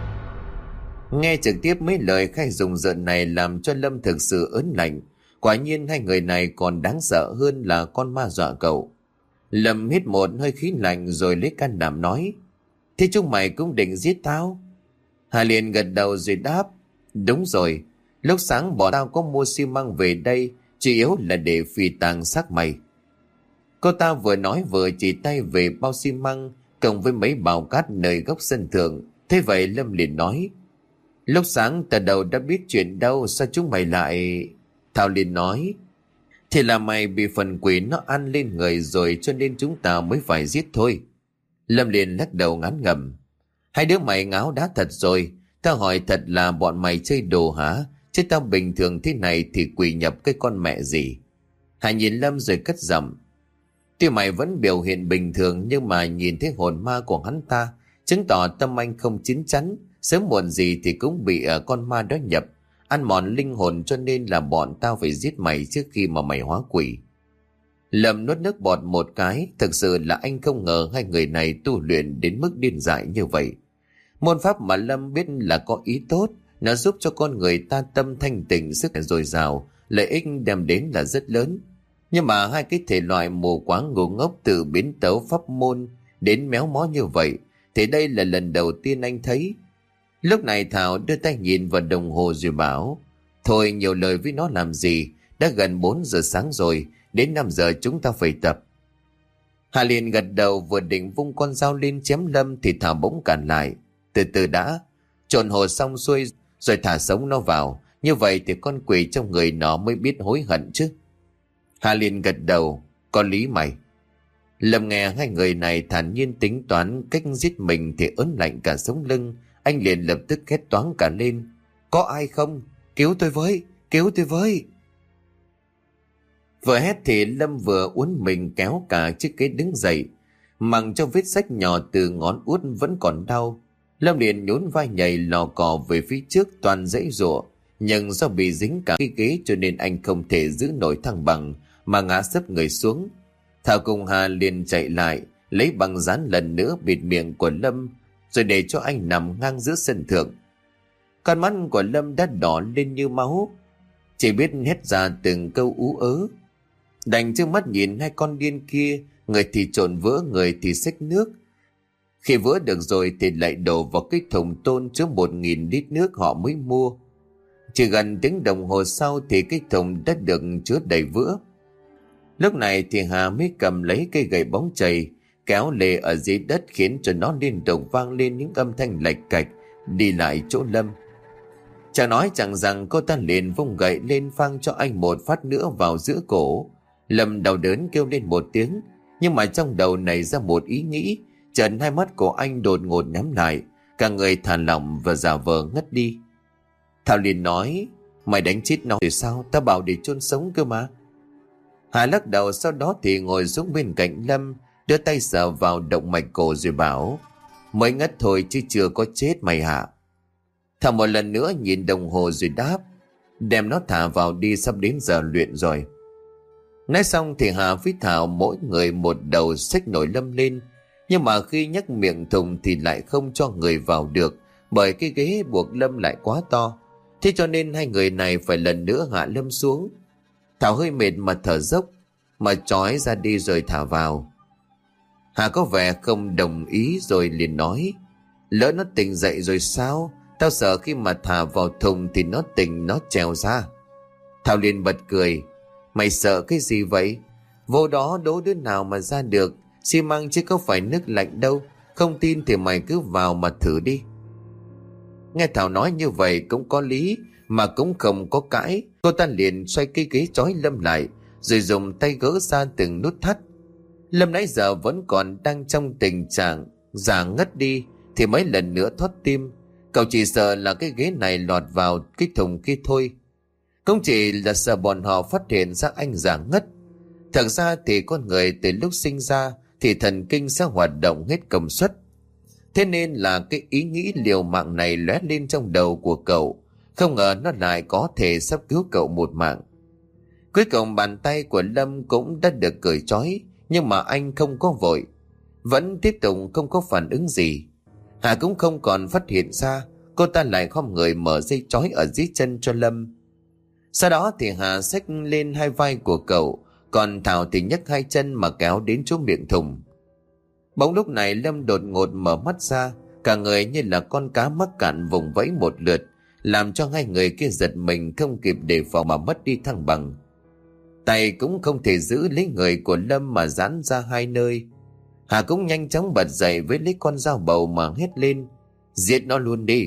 Nghe trực tiếp mấy lời khai dùng rợn này làm cho Lâm thực sự ớn lạnh. Quả nhiên hai người này còn đáng sợ hơn là con ma dọa cậu. Lâm hít một hơi khí lạnh rồi lấy can đảm nói: thế chúng mày cũng định giết tao? Hà liền gật đầu rồi đáp: đúng rồi, lúc sáng bọn tao có mua xi măng về đây, chủ yếu là để phi tang xác mày. Cô ta vừa nói vừa chỉ tay về bao xi măng cộng với mấy bào cát nơi góc sân thượng. Thế vậy Lâm liền nói: lúc sáng ta đâu đã biết chuyện đâu, sao chúng mày lại... Thảo liền nói: thì là mày bị phần quỷ nó ăn lên người rồi cho nên chúng ta mới phải giết thôi. Lâm liền lắc đầu ngán ngẩm: hai đứa mày ngáo đá thật rồi. Tao hỏi thật là bọn mày chơi đồ hả? Chứ tao bình thường thế này thì quỷ nhập cái con mẹ gì. Hà nhìn Lâm rồi cất giọng: tuy mày vẫn biểu hiện bình thường nhưng mà nhìn thấy hồn ma của hắn ta, chứng tỏ tâm anh không chín chắn, sớm muộn gì thì cũng bị con ma đó nhập, ăn mòn linh hồn, cho nên là bọn tao phải giết mày trước khi mà mày hóa quỷ. Lâm nuốt nước bọt một cái, thực sự là anh không ngờ hai người này tu luyện đến mức điên dại như vậy. Môn pháp mà Lâm biết là có ý tốt, nó giúp cho con người ta tâm thanh tịnh, sức dồi dào, lợi ích đem đến là rất lớn. Nhưng mà hai cái thể loại mù quáng ngu ngốc từ biến tấu pháp môn đến méo mó như vậy thì đây là lần đầu tiên anh thấy. Lúc này Thảo đưa tay nhìn vào đồng hồ rồi bảo: thôi nhiều lời với nó làm gì, đã gần 4 giờ sáng rồi, đến 5 giờ chúng ta phải tập. Hà liền gật đầu vừa định vung con dao lên chém Lâm thì Thảo bỗng cản lại: từ từ đã, trộn hồ xong xuôi rồi thả sống nó vào, như vậy thì con quỷ trong người nó mới biết hối hận chứ. Hà liền gật đầu: có lý mày. Lâm nghe hai người này thản nhiên tính toán cách giết mình thì ớn lạnh cả sống lưng. Anh liền lập tức hét toáng cả lên: có ai không? Cứu tôi với! Cứu tôi với! Vừa hét thì Lâm vừa uốn mình kéo cả chiếc ghế đứng dậy, mặc cho vết rách nhỏ từ ngón út vẫn còn đau. Lâm liền nhún vai nhảy lò cò về phía trước toàn giãy giụa, nhưng do bị dính cả cái ghế cho nên anh không thể giữ nổi thăng bằng mà ngã sấp người xuống. Thảo cùng Hà liền chạy lại lấy băng dán lần nữa bịt miệng của Lâm rồi để cho anh nằm ngang giữa sân thượng. Con mắt của Lâm đã đỏ lên như máu, chỉ biết hét ra từng câu ú ớ. Đành trước mắt nhìn hai con điên kia, người thì trộn vỡ, người thì xách nước. Khi vỡ được rồi thì lại đổ vào cái thùng tôn chứa 1.000 lít nước họ mới mua. Chỉ gần tiếng đồng hồ sau thì cái thùng đã được chứa đầy vữa. Lúc này thì Hà mới cầm lấy cây gậy bóng chày kéo lê ở dưới đất, khiến cho nó liên tục vang lên những âm thanh lạch cạch đi lại chỗ Lâm. Chẳng nói chẳng rằng cô ta liền vung gậy lên phang cho anh một phát nữa vào giữa cổ. Lâm đau đớn kêu lên một tiếng, nhưng mà trong đầu nảy ra một ý nghĩ. Chợt hai mắt của anh đột ngột nhắm lại, cả người thả lỏng và giả vờ ngất đi. Thảo liền nói: mày đánh chết nó thì sao? Tao bảo để chôn sống cơ mà. Hà lắc đầu, sau đó thì ngồi xuống bên cạnh Lâm, đưa tay sờ vào động mạch cổ rồi bảo: mới ngất thôi chứ chưa có chết mày hả? Thảo một lần nữa nhìn đồng hồ rồi đáp: đem nó thả vào đi, sắp đến giờ luyện rồi. Nói xong thì Hà với Thảo mỗi người một đầu xách nổi Lâm lên, nhưng mà khi nhấc miệng thùng thì lại không cho người vào được, bởi cái ghế buộc Lâm lại quá to. Thế cho nên hai người này phải lần nữa hạ Lâm xuống. Thảo hơi mệt mà thở dốc: mà trói ra đi rồi thả vào. Hà có vẻ không đồng ý rồi liền nói: lỡ nó tỉnh dậy rồi sao? Tao sợ khi mà thả vào thùng thì nó tỉnh nó trèo ra. Thảo liền bật cười: mày sợ cái gì vậy? Vô đó đố đứa nào mà ra được, xi măng chứ có phải nước lạnh đâu. Không tin thì mày cứ vào mà thử đi. Nghe Thảo nói như vậy cũng có lý, mà cũng không có cãi. Cô ta liền xoay cái ghế trói Lâm lại, rồi dùng tay gỡ ra từng nút thắt. Lâm nãy giờ vẫn còn đang trong tình trạng giả ngất đi thì mấy lần nữa thoát tim. Cậu chỉ sợ là cái ghế này lọt vào cái thùng kia thôi. Cũng chỉ là sợ bọn họ phát hiện ra anh giả ngất. Thật ra thì con người từ lúc sinh ra thì thần kinh sẽ hoạt động hết công suất. Thế nên là cái ý nghĩ liều mạng này lóe lên trong đầu của cậu. Không ngờ nó lại có thể sắp cứu cậu một mạng. Cuối cùng bàn tay của Lâm cũng đã được cởi trói, nhưng mà anh không có vội, vẫn tiếp tục không có phản ứng gì. Hà cũng không còn phát hiện ra. Cô ta lại khom người mở dây trói ở dưới chân cho Lâm. Sau đó thì Hà xách lên hai vai của cậu, còn Thảo thì nhấc hai chân mà kéo đến chỗ miệng thùng. Bỗng lúc này Lâm đột ngột mở mắt ra, cả người như là con cá mắc cạn vùng vẫy một lượt, làm cho hai người kia giật mình không kịp đề phòng mà mất đi thăng bằng. Tay cũng không thể giữ lấy người của Lâm mà giãn ra hai nơi. Hà cũng nhanh chóng bật dậy với lấy con dao bầu mà hét lên: giết nó luôn đi.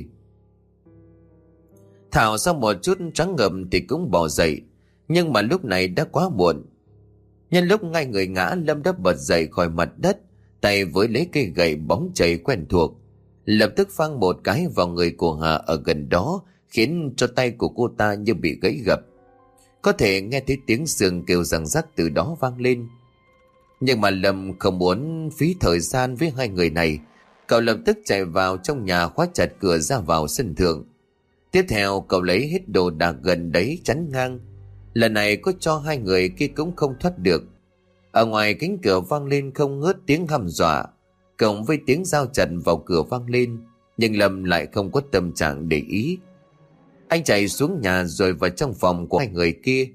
Thảo sau một chút choáng ngợm thì cũng bỏ dậy, nhưng mà lúc này đã quá muộn. Nhân lúc ngay người ngã, Lâm đã bật dậy khỏi mặt đất, tay với lấy cây gậy bóng chảy quen thuộc, lập tức phang một cái vào người của Hà ở gần đó, khiến cho tay của cô ta như bị gãy gập. Có thể nghe thấy tiếng xương kêu răng rắc từ đó vang lên. Nhưng mà Lâm không muốn phí thời gian với hai người này. Cậu lập tức chạy vào trong nhà, khóa chặt cửa ra vào sân thượng. Tiếp theo cậu lấy hết đồ đạc gần đấy chắn ngang. Lần này có cho hai người kia cũng không thoát được. Ở ngoài cánh cửa vang lên không ngớt tiếng hăm dọa, cộng với tiếng dao chặt vào cửa vang lên. Nhưng Lâm lại không có tâm trạng để ý. Anh chạy xuống nhà rồi vào trong phòng của hai người kia,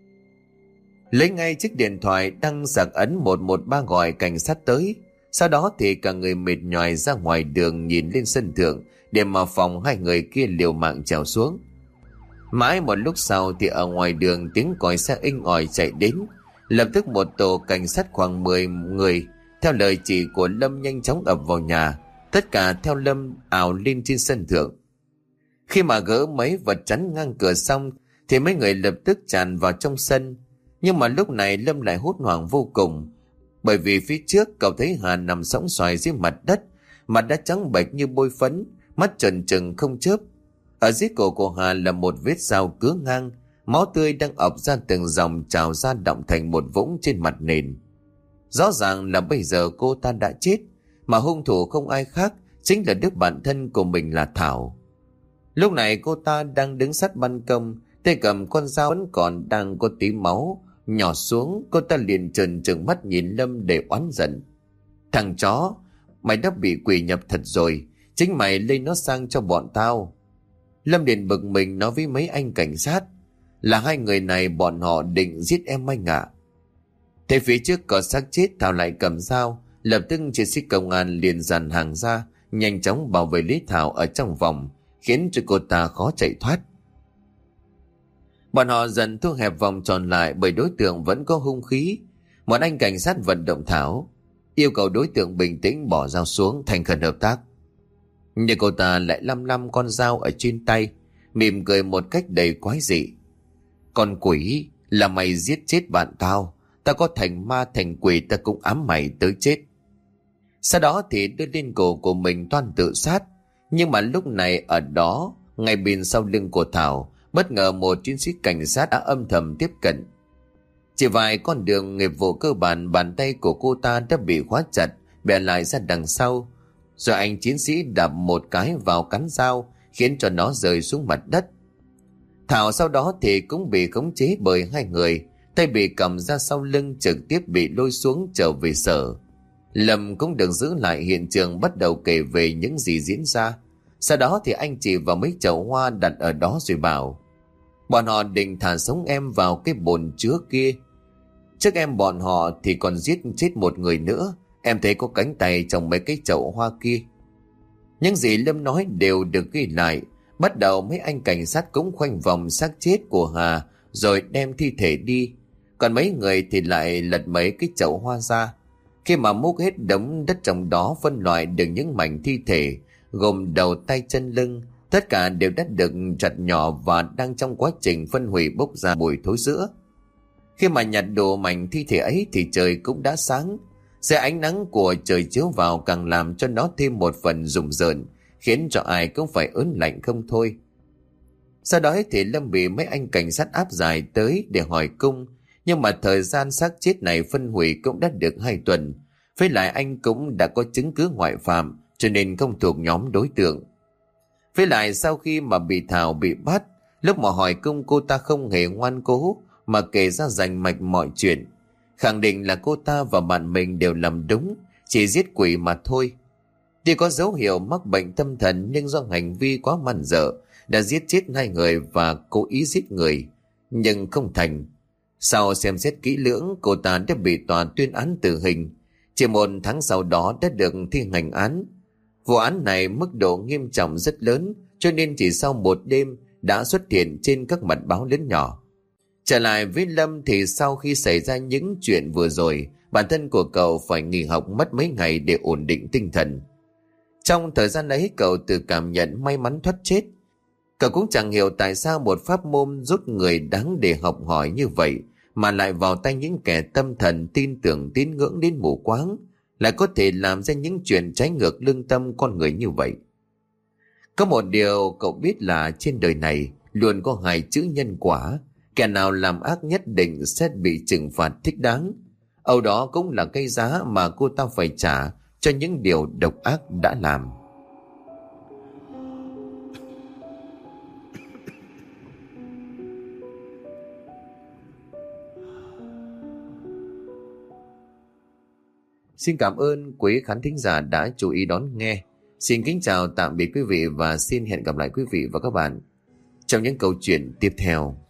lấy ngay chiếc điện thoại đăng sạc ấn 113 gọi cảnh sát tới. Sau đó thì cả người mệt nhoài ra ngoài đường nhìn lên sân thượng để mà phòng hai người kia liều mạng trèo xuống. Mãi một lúc sau thì ở ngoài đường tiếng còi xe inh ỏi chạy đến. Lập tức một tổ cảnh sát khoảng 10 người theo lời chỉ của Lâm nhanh chóng ập vào nhà. Tất cả theo Lâm ào lên trên sân thượng. Khi mà gỡ mấy vật chắn ngang cửa xong thì mấy người lập tức tràn vào trong sân. Nhưng mà lúc này Lâm lại hốt hoảng vô cùng, bởi vì phía trước cậu thấy Hà nằm sõng xoài dưới mặt đất, mặt đã trắng bệch như bôi phấn, mắt trần trừng không chớp. Ở dưới cổ của Hà là một vết dao cứa ngang, máu tươi đang ọc ra từng dòng trào ra đọng thành một vũng trên mặt nền. Rõ ràng là bây giờ cô ta đã chết, mà hung thủ không ai khác chính là đứa bạn thân của mình là Thảo. Lúc này cô ta đang đứng sát ban công, tay cầm con dao vẫn còn đang có tí máu nhỏ xuống. Cô ta liền trừng trừng mắt nhìn Lâm để oán giận: thằng chó, mày đã bị quỷ nhập thật rồi, chính mày lây nó sang cho bọn tao. Lâm liền bực mình nói với mấy anh cảnh sát là hai người này bọn họ định giết em anh ạ. Thế phía trước có xác chết, Thảo lại cầm dao. Lập tức chiến sĩ công an liền dàn hàng ra, nhanh chóng bảo vệ Lý Thảo ở trong vòng, khiến cho cô ta khó chạy thoát. Bọn họ dần thu hẹp vòng tròn lại bởi đối tượng vẫn có hung khí. Một anh cảnh sát vận động Thảo, yêu cầu đối tượng bình tĩnh bỏ dao xuống, thành khẩn hợp tác. Nhưng cô ta lại lăm lăm con dao ở trên tay, mỉm cười một cách đầy quái dị: con quỷ, là mày giết chết bạn tao, Ta có thành ma thành quỷ ta cũng ám mày tới chết. Sau đó thì đưa lên cổ của mình toan tự sát. Nhưng mà lúc này ở đó, ngay bên sau lưng của Thảo, bất ngờ một chiến sĩ cảnh sát đã âm thầm tiếp cận. Chỉ vài con đường nghiệp vụ cơ bản, bàn tay của cô ta đã bị khóa chặt, bè lại ra đằng sau. Rồi anh chiến sĩ đạp một cái vào cán dao, khiến cho nó rơi xuống mặt đất. Thảo sau đó thì cũng bị khống chế bởi hai người, tay bị cầm ra sau lưng, trực tiếp bị lôi xuống trở về sở. Lâm cũng được giữ lại hiện trường, bắt đầu kể về những gì diễn ra. Sau đó thì anh chỉ vào mấy chậu hoa đặt ở đó rồi bảo: bọn họ định thả sống em vào cái bồn chứa kia. Trước em bọn họ thì còn giết chết một người nữa. Em thấy có cánh tay trong mấy cái chậu hoa kia. Những gì Lâm nói đều được ghi lại. Bắt đầu mấy anh cảnh sát cũng khoanh vòng xác chết của Hà, rồi đem thi thể đi. Còn mấy người thì lại lật mấy cái chậu hoa ra. Khi mà múc hết đống đất trong đó, phân loại được những mảnh thi thể gồm đầu, tay, chân, lưng, tất cả đều đã được chặt nhỏ và đang trong quá trình phân hủy, bốc ra mùi thối rữa. Khi mà nhặt đồ mảnh thi thể ấy thì trời cũng đã sáng. Dưới ánh nắng của trời chiếu vào càng làm cho nó thêm một phần rùng rợn, khiến cho ai cũng phải ớn lạnh không thôi. Sau đó thì Lâm bị mấy anh cảnh sát áp giải tới để hỏi cung. Nhưng mà thời gian xác chết này phân hủy cũng đã được 2 tuần. Với lại anh cũng đã có chứng cứ ngoại phạm, cho nên không thuộc nhóm đối tượng. Với lại sau khi mà bị Thảo bị bắt, lúc mà hỏi cung cô ta không hề ngoan cố, mà kể ra rành mạch mọi chuyện, khẳng định là cô ta và bạn mình đều làm đúng, chỉ giết quỷ mà thôi. Tuy có dấu hiệu mắc bệnh tâm thần, nhưng do hành vi quá man dợ đã giết chết 2 người và cố ý giết người, nhưng không thành. Sau xem xét kỹ lưỡng, cô ta đã bị tòa tuyên án tử hình. Chỉ 1 tháng sau đó đã được thi hành án. Vụ án này mức độ nghiêm trọng rất lớn, cho nên chỉ sau 1 đêm đã xuất hiện trên các mặt báo lớn nhỏ. Trở lại với Lâm thì sau khi xảy ra những chuyện vừa rồi, bản thân của cậu phải nghỉ học mất mấy ngày để ổn định tinh thần. Trong thời gian ấy, cậu tự cảm nhận may mắn thoát chết. Cậu cũng chẳng hiểu tại sao một pháp môn giúp người đáng để học hỏi như vậy mà lại vào tay những kẻ tâm thần tin tưởng tín ngưỡng đến mù quáng, lại có thể làm ra những chuyện trái ngược lương tâm con người như vậy. Có một điều cậu biết là trên đời này luôn có 2 chữ nhân quả. Kẻ nào làm ác nhất định sẽ bị trừng phạt thích đáng. Âu đó cũng là cái giá mà cô ta phải trả cho những điều độc ác đã làm. Xin cảm ơn quý khán thính giả đã chú ý đón nghe. Xin kính chào tạm biệt quý vị và xin hẹn gặp lại quý vị và các bạn trong những câu chuyện tiếp theo.